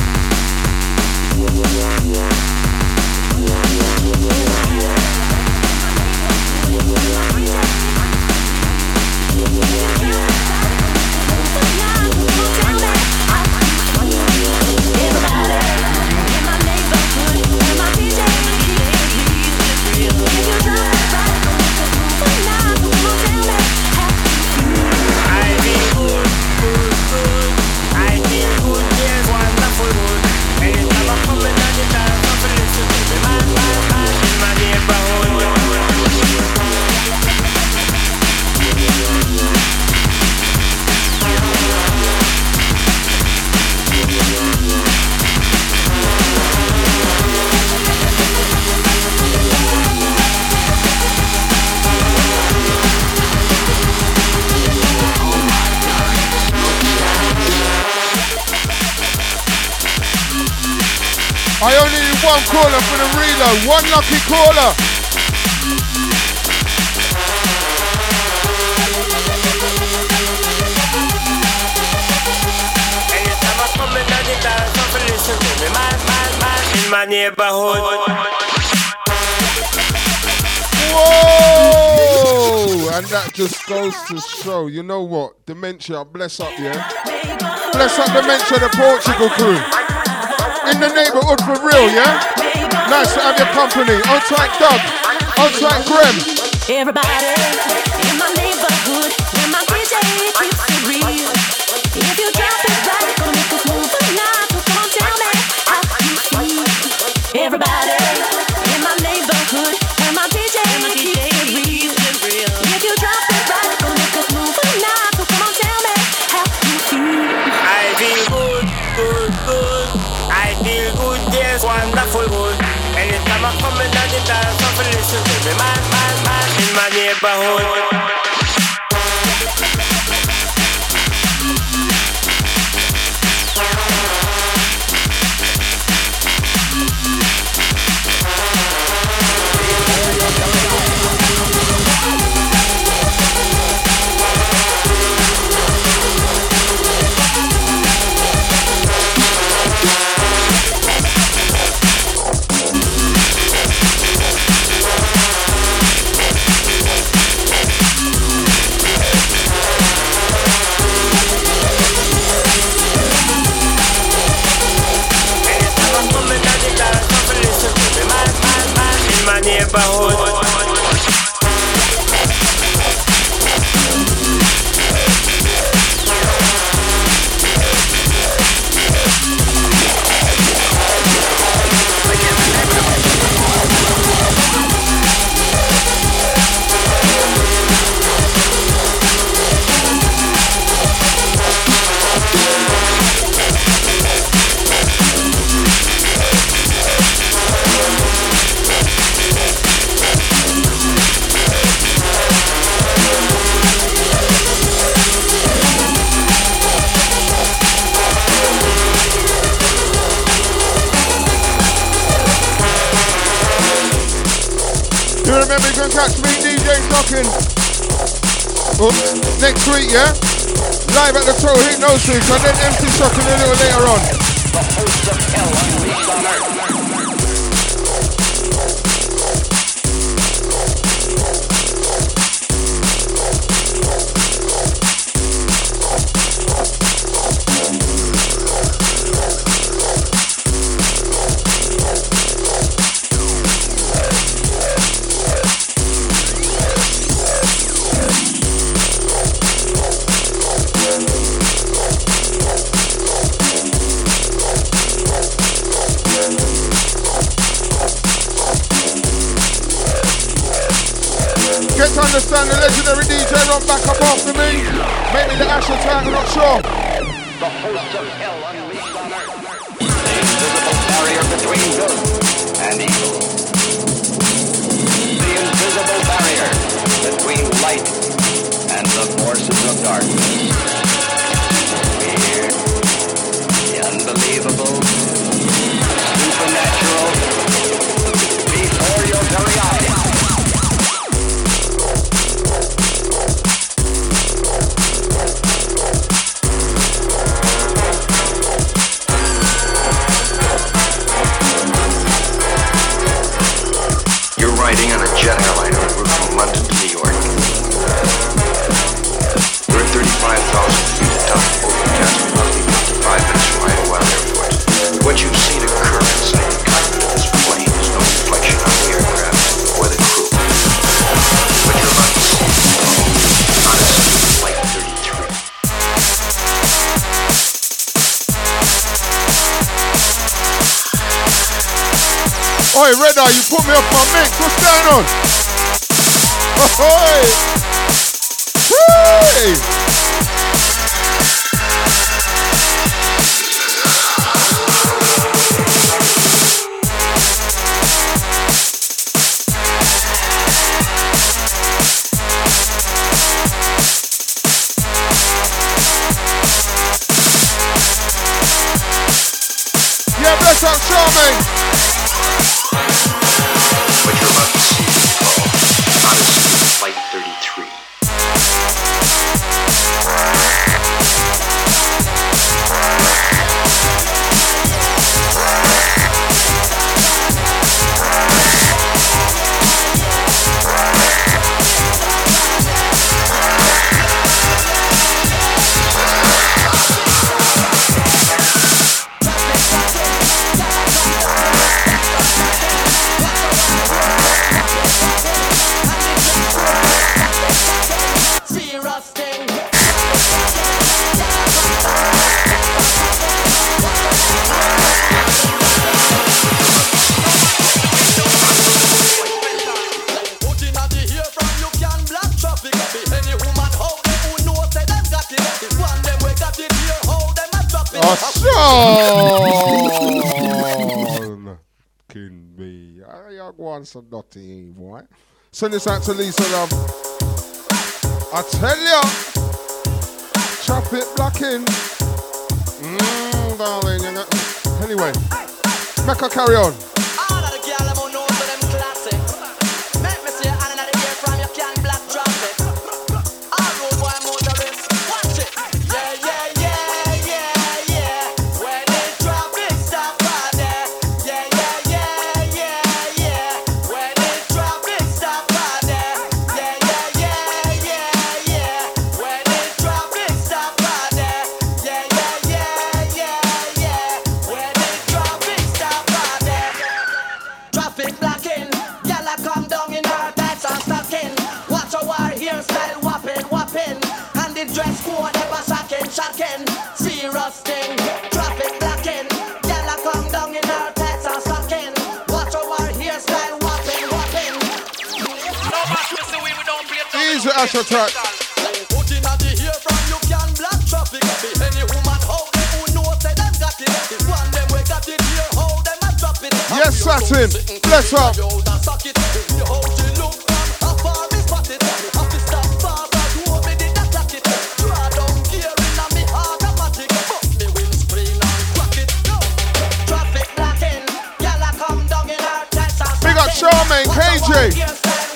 I only need one caller for the reload, one lucky caller. Anytime I come in on the dance, I'm listen to me, man, in my neighborhood. Whoa! And that just goes to show, you know what? Dementia, bless up, yeah? Bless up Dementia, the Portugal crew. In the neighborhood for real, yeah? Nice to have your company. Outside Doug, outside Graham. Everybody in my neighborhood, when my DJ keeps it real. If you drop it right, gonna make us move a lot. So come on, tell me how you feel. Everybody in my neighborhood, when my DJ keeps it real. If you drop it right, gonna make us move a lot. So come on, tell me how you feel. I feel good, good, good. I feel good, yes, wonderful good. Anytime I come in and the dance, I feel listen to me, man, man, man, in my neighborhood. Neighborhood. Remember, you can catch me, DJ Knocking. Oops, next week, yeah? Live at the Total Hypnosis, and then MC Shocking a little later on. The host of hell unleashed on earth. Get to understand the legendary DJ run back up after me. Maybe the Asher tag, I'm not sure. The host of hell unleashed on earth. The invisible barrier between good and evil. The invisible barrier between light and the forces of darkness. Fear, the unbelievable, supernatural, before your very eyes. Riding on a jet airliner en route from London to New York. We're at 35,000 feet atop overcast, roughly 55 minutes from Idlewild Airport. What you see occur inside the cockpit of this plane is no reflection on the aircraft or the crew. What you're about to see is Odyssey Flight 33. Oi, Red Eye, you put me off my mix. What's going on? Oi! Hey! Yeah, bless up, Charming. What you're about to see is called Odyssey Flight 33. Y'all go on some dirty evil, right? Send this out to Lisa Love. I tell ya, traffic blocking. Darling, you know. Anyway, make her carry on. All of the girl them who know to them classic. Make me see another year from your can black traffic. All road boy motorists, watch it. Yeah, yeah, yeah, yeah, yeah. When the traffic stop out there. Yeah, yeah, yeah, yeah, yeah. When the traffic stop out there. Yeah, yeah, yeah, yeah, yeah. When the traffic stop out there. Yeah, yeah, yeah, yeah, yeah. When the traffic stop out there. Traffic blocking, gyal a come down in her tights and stocking. Watch her war hairstyle whopping, whopping, and the dress code ever shocking, shocking. Serious thing, traffic blocking, gyal a come down in her tights and stocking. Watch her war hairstyle whopping, whopping. No match me see we don't play. Easy Ash Attack. Put in at the hair from you can block traffic. Be any woman how they who know say them got it. It's one them we got it here how them a drop it. Yes, Satin. Bless up. Big up Charmaine, KJ.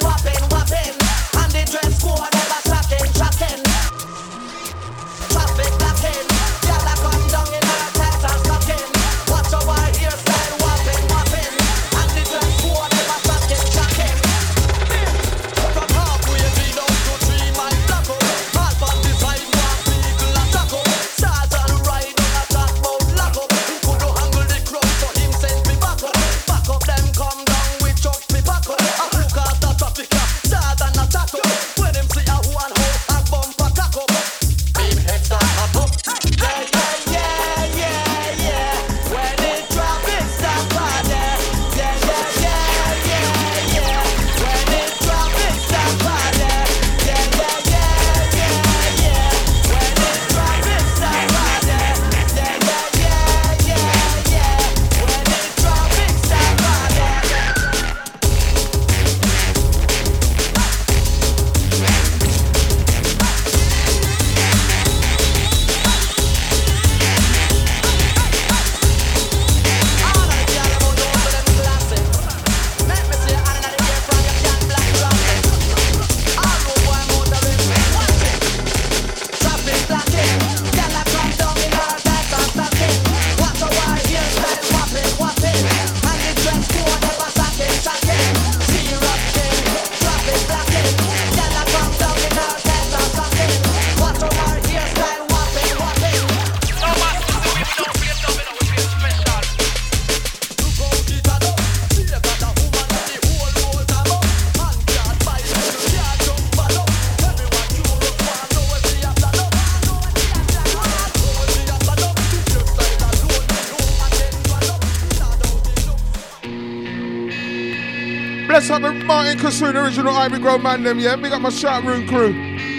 Bless up with Martin Kassoon, original Ivy Grove man them, yeah? Big up my Shout Room crew.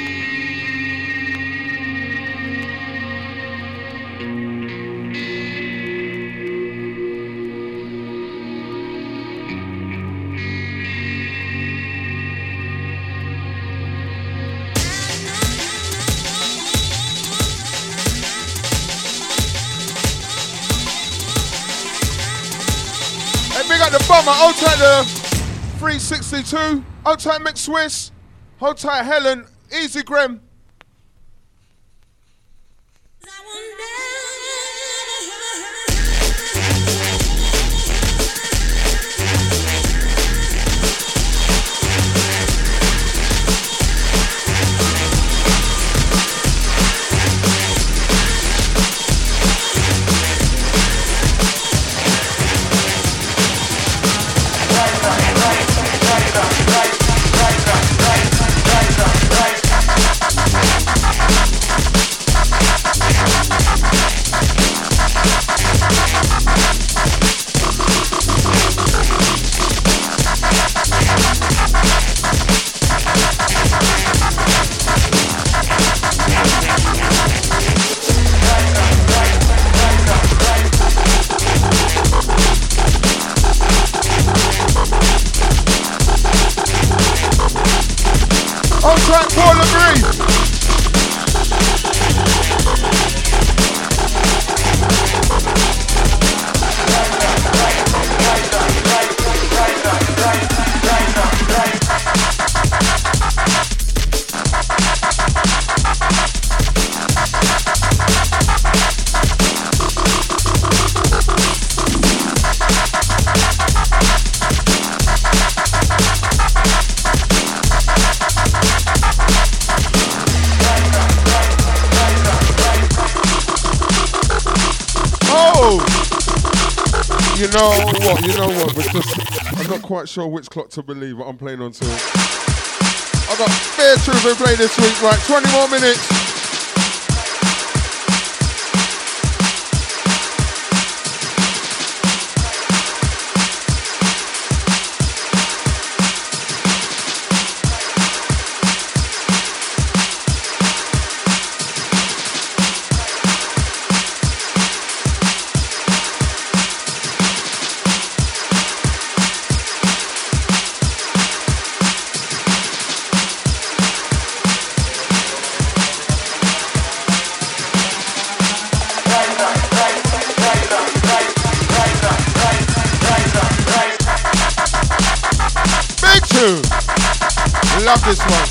Hey, big up the bomber, hold tight the 362, hold tight Mick Swiss, hold tight Helen, Easy Grim. Right. tight, Paul Legree. You know what, but just, I'm not quite sure which clock to believe what I'm playing on till. I've got fair truth to play this week, right, 20 more minutes. Love this one.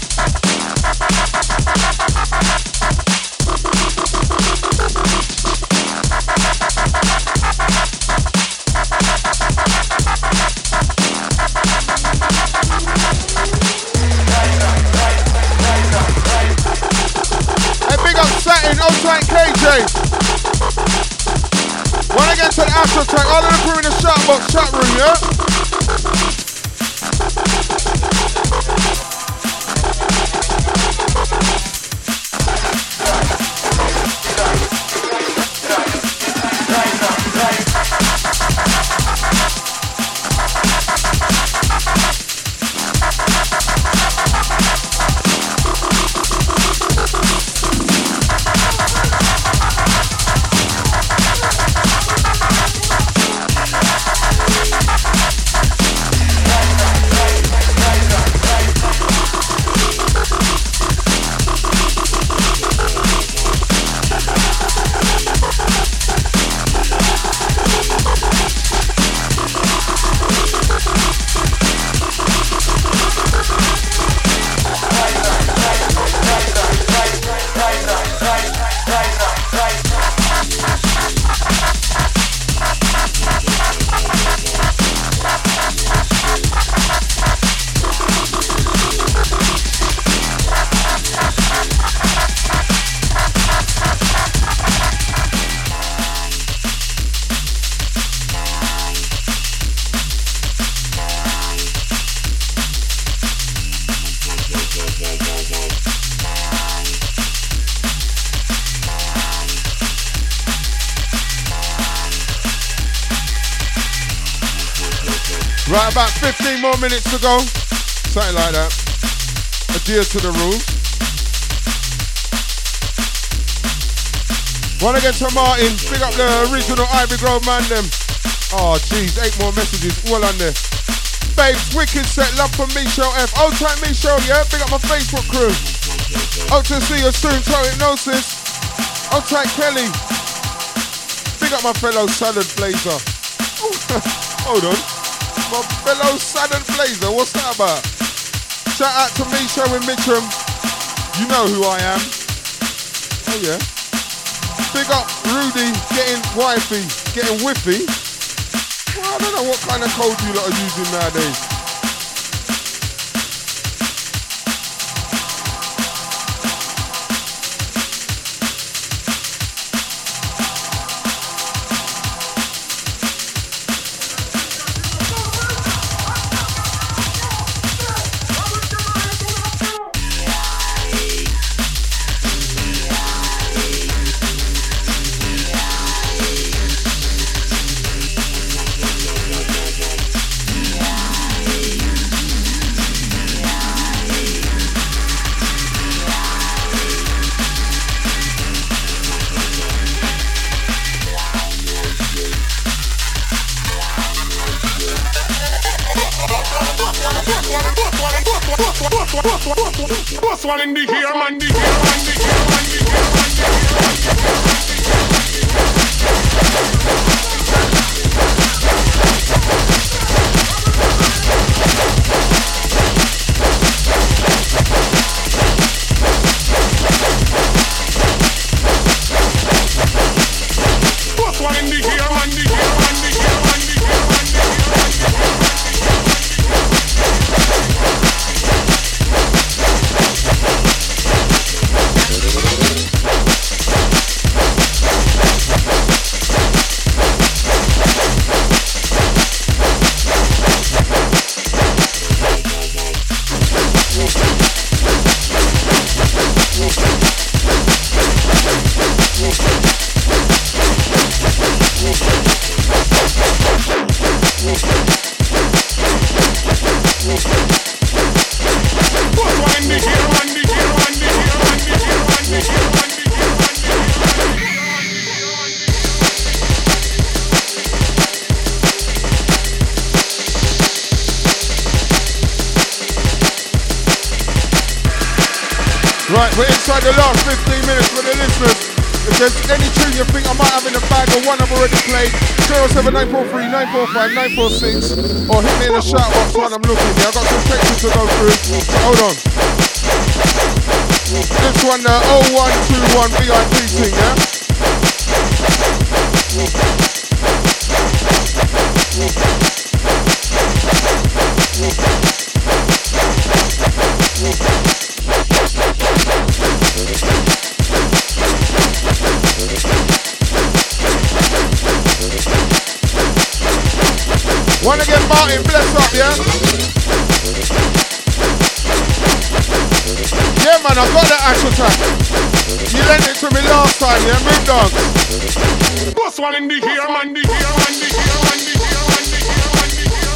Hey, big up Satin, Outside KJ. Wanna get to the after track, all of the crew in the chat box, chat room, yeah? Right, about 15 more minutes to go. Something like that. Adhere to the rules. Wanna get to Martin, pick up the original Ivy Grove man them. Oh jeez, 8 more messages, all on there. Babes, wicked set, love from Michelle F. Old time Michelle, yeah? Pick up my Facebook crew. Hope to see you soon, Toe Hypnosis. Old tight Kelly. Pick up my fellow Salad Blazer. Hold on. My fellow Salad Blazer, what's that about? Shout out to Michelle in Mitcham. You know who I am. Oh yeah. Big up Rudy, getting wifey, getting whiffy. Well, I don't know what kind of code you lot are using nowadays. one in the here, man, the here, man, the here, man, the here, man, the What's one in the here, man, the here, man, the here, man, the here, man, the here, man, the here. Right, we're inside the last 15 minutes for the listeners. If there's any tune you think I might have in the bag or one I've already played, 07943 945 946, or hit me in the shout box when I'm looking. Yeah, I've got some texts to go through, so hold on. This one, 0121 VIP thing, yeah? One again, Martin, bless up, yeah? Yeah, man, I got that Ash Attack. You lent it to me last time, yeah? Move down. Boss one in the here, man, the here, man, the here, man, the here, man, the here, man, the here, man, the here, man, the here, man, the here.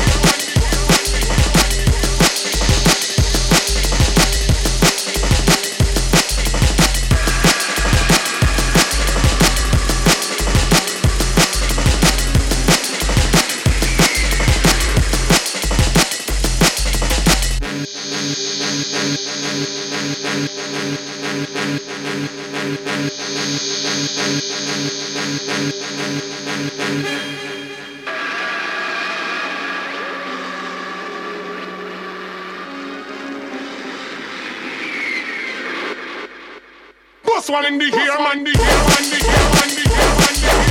Boss one in the here, man, the here, man, the here, man, the here, man, the here, man, the here, man, the here, man, the here.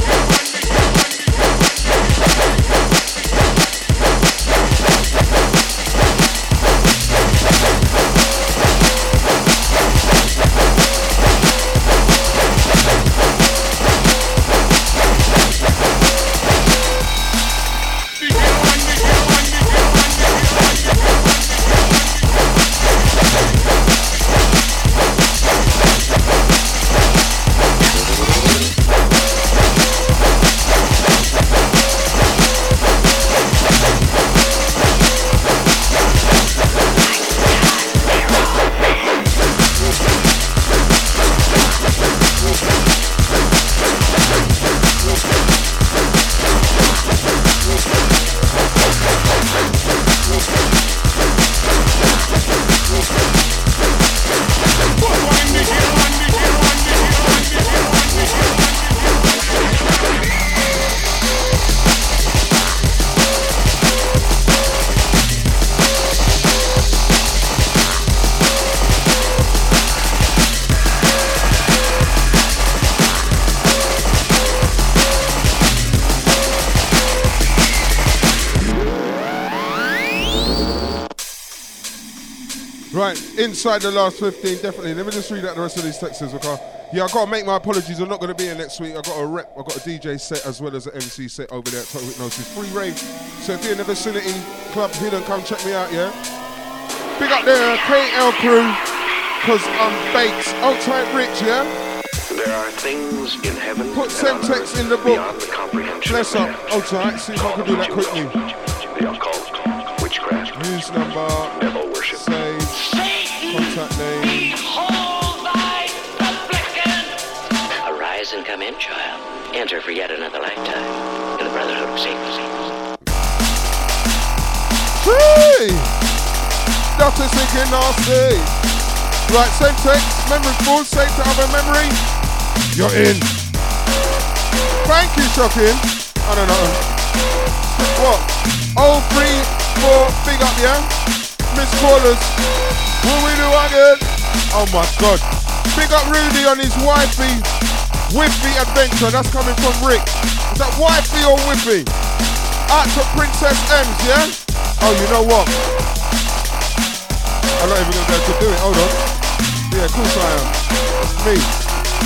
Right, inside the last 15, definitely. Let me just read out the rest of these texts, because yeah, I gotta make my apologies. I'm not gonna be here next week. I got a DJ set as well as an MC set over there at Total Hypnosis. Free rave. So if you're in the vicinity, Club Hidden, come check me out, yeah? Big up there, KL crew, cause I'm baked. Old type rich, yeah? There are things in heaven. Put Semtex in the book. Beyond the comprehension. Bless up. Old tight. See if I can do that quickly. The occult, witchcraft, news number, devil worship, save, contact name. Behold thy affliction. Arise and come in, child. Enter for yet another lifetime in the Brotherhood of Satan. Hey! Doctor thinking nasty. Right, same text, memory full, save to other memory. You're in. Thank you, Shocking. I don't know. What? 034, big up, yeah? Miss Callers. Will we do again? Oh my God. Big up Rudy on his wifey, Whiffy adventure. That's coming from Rick. Is that wifey or Whiffy? Out to Princess M's, yeah? Oh, you know what? I'm not even going to be able to do it. Hold on. Yeah, of course I am. It's me.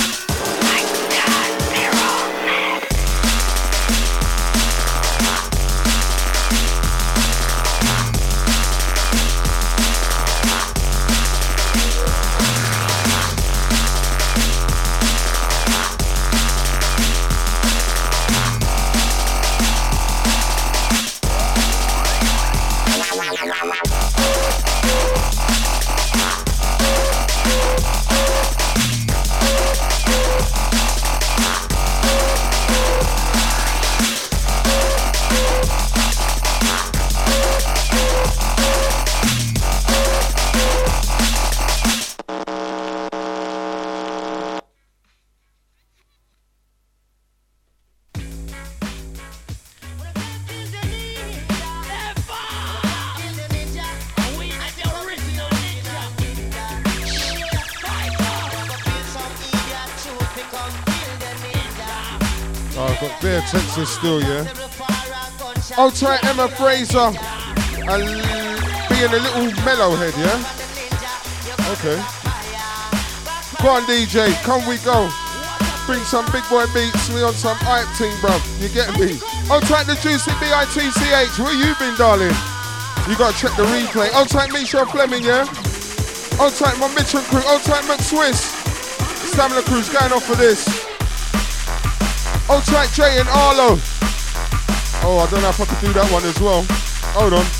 Texas still, yeah. Old tight Emma Fraser and being a little mellow head, yeah. Okay. Go on, DJ, come we go. Bring some big boy beats, we on some hype team, bruv. You getting me? Old tight the Juicy BITCH, where you been, darling? You gotta check the replay. Old tight Misha Fleming, yeah. Old tight my Mitchell crew. Old tight McSwiss. Stamina crew's going off for this. Old tight Jay and Arlo. Oh, I don't know if I could do that one as well. Hold on.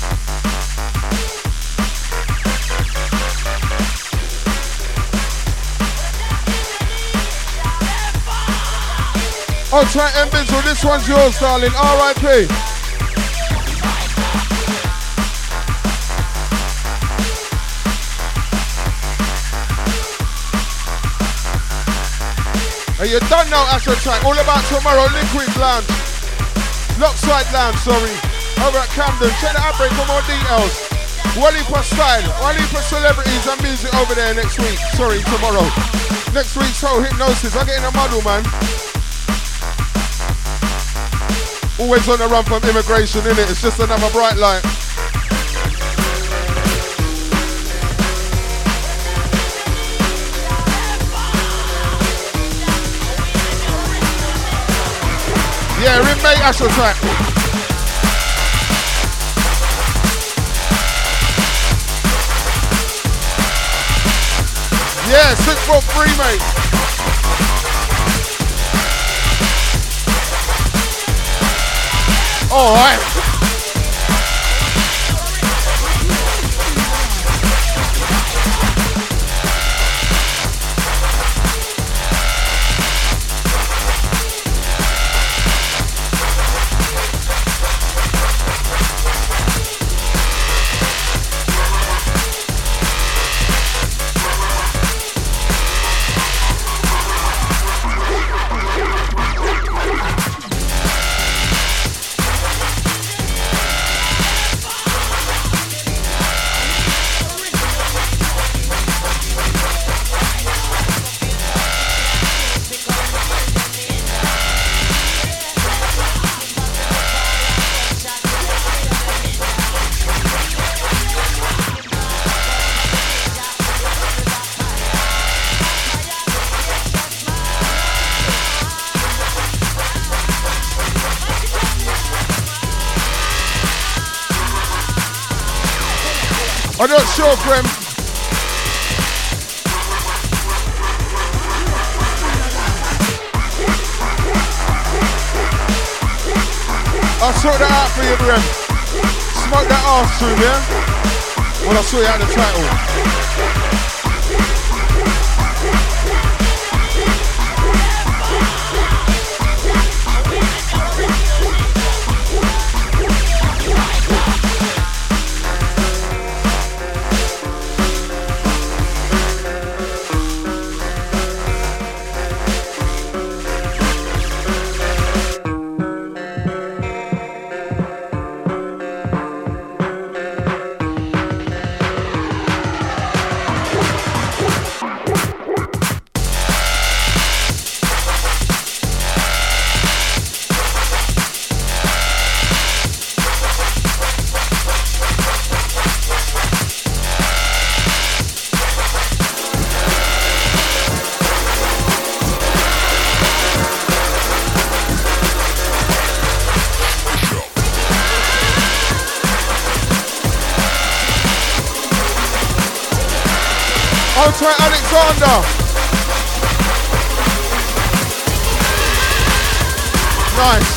Old tight M Bizzle, this one's yours, darling. R.I.P. Hey, you don't know Astro Track. All about tomorrow. Liquid Lounge. Lockside Lounge, sorry. Over at Camden. Check the outbreak for more details. Walipa Style. Walipa Celebrities and music over there next week. Sorry, tomorrow. Next week's Soul Hypnosis. I'm getting a model, man. Always on the run from immigration, innit? It's just another bright light. Yeah, Rim-Mate Astro Track. Yeah, 643, mate. All right. I'm not sure, Prem. I'll sort that out for you, Prem. Smoke that arse through, yeah? When I saw you out the title. Hold tight, Alexander. Nice.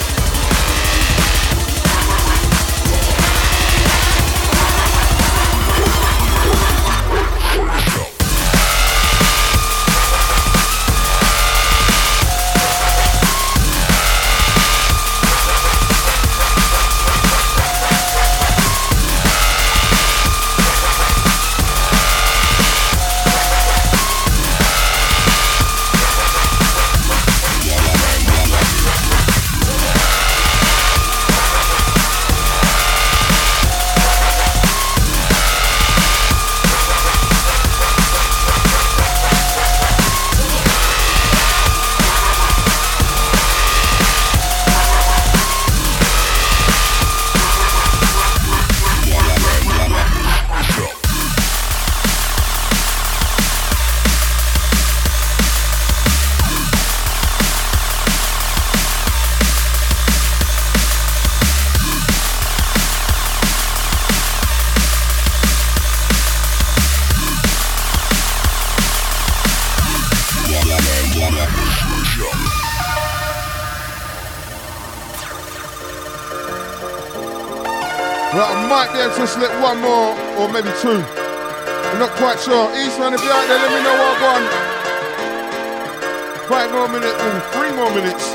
Well, I might be able to slip one more, or maybe two. I'm not quite sure. Eastman, if you're out there, let me know what I want. 5 more minutes, or 3 more minutes.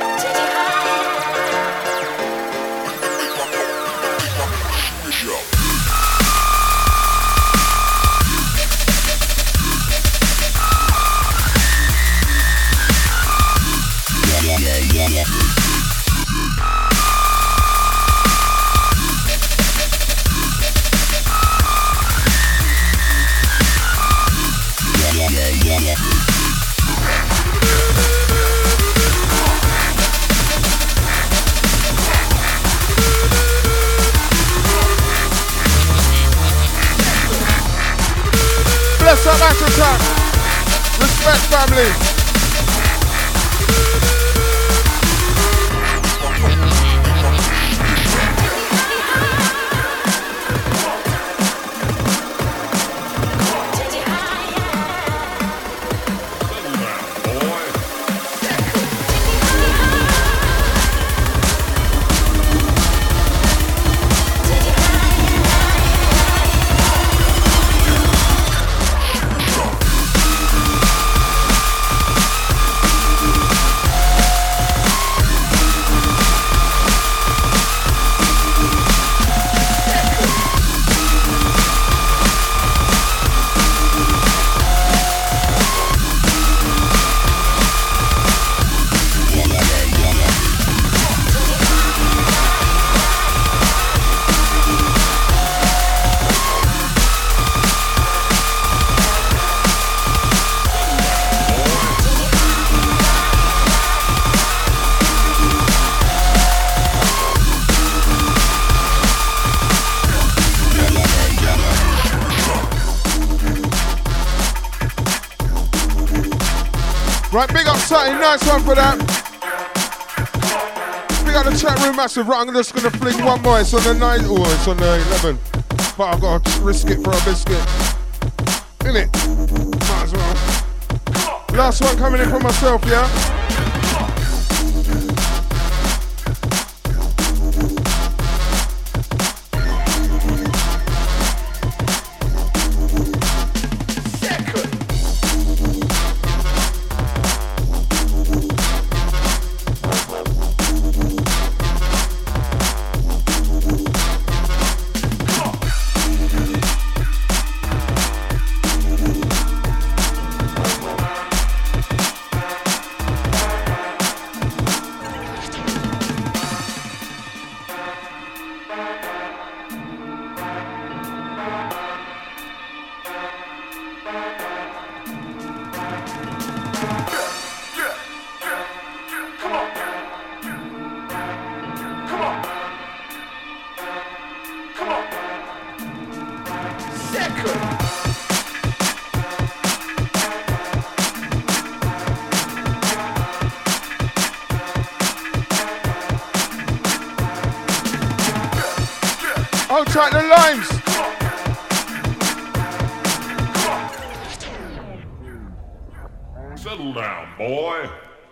Bless up Africa. Respect family. Right, big up Sutty, nice one for that. Big up the chat room massive. Right, I'm just gonna fling one more. It's on the 9, oh, it's on the 11. But I've got to risk it for a biscuit. Innit? Might as well. Last one coming in for myself, yeah? Hold tight the lines. Settle down, boy.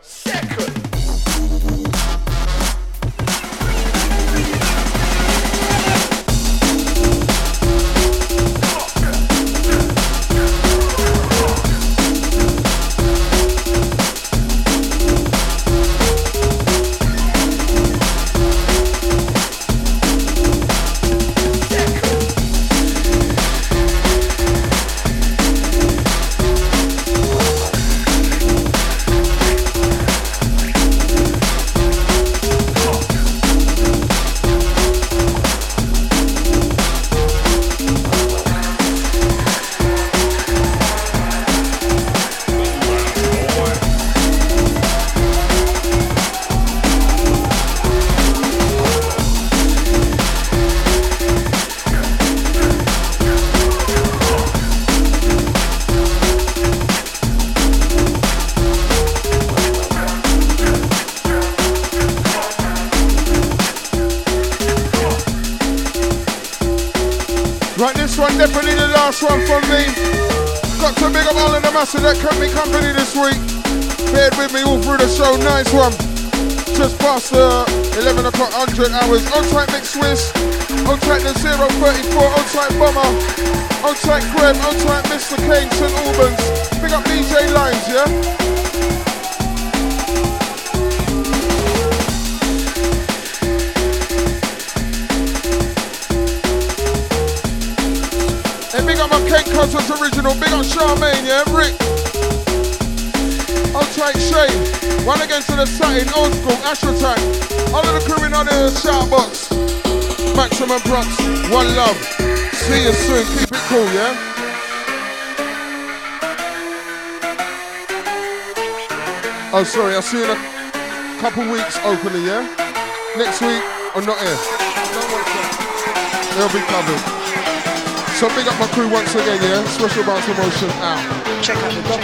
Right, this one definitely the last one from me. Got to big up all of the masses that kept me company this week. Beared with me all through the show, nice one. Just past the 11 o'clock 100 hours. On tight Mix Swiss, on tight the 034, on tight Bomber, on tight Greb, on tight Mr. Kane, St. Albans. Big up DJ Lines, yeah? And big up my Kate Cousins original, big up Charmaine, yeah, Rick. Old tight Shane, one against the satin, old school, Astro Tank. All of the crew in on the shout box. Maximum props, one love. See you soon, keep it cool, yeah? Oh, sorry, I'll see you in a couple weeks openly, yeah? Next week, I'm not here. They'll be covered. So big up my crew once again, yeah? Special Bounce Promotion out. Check out the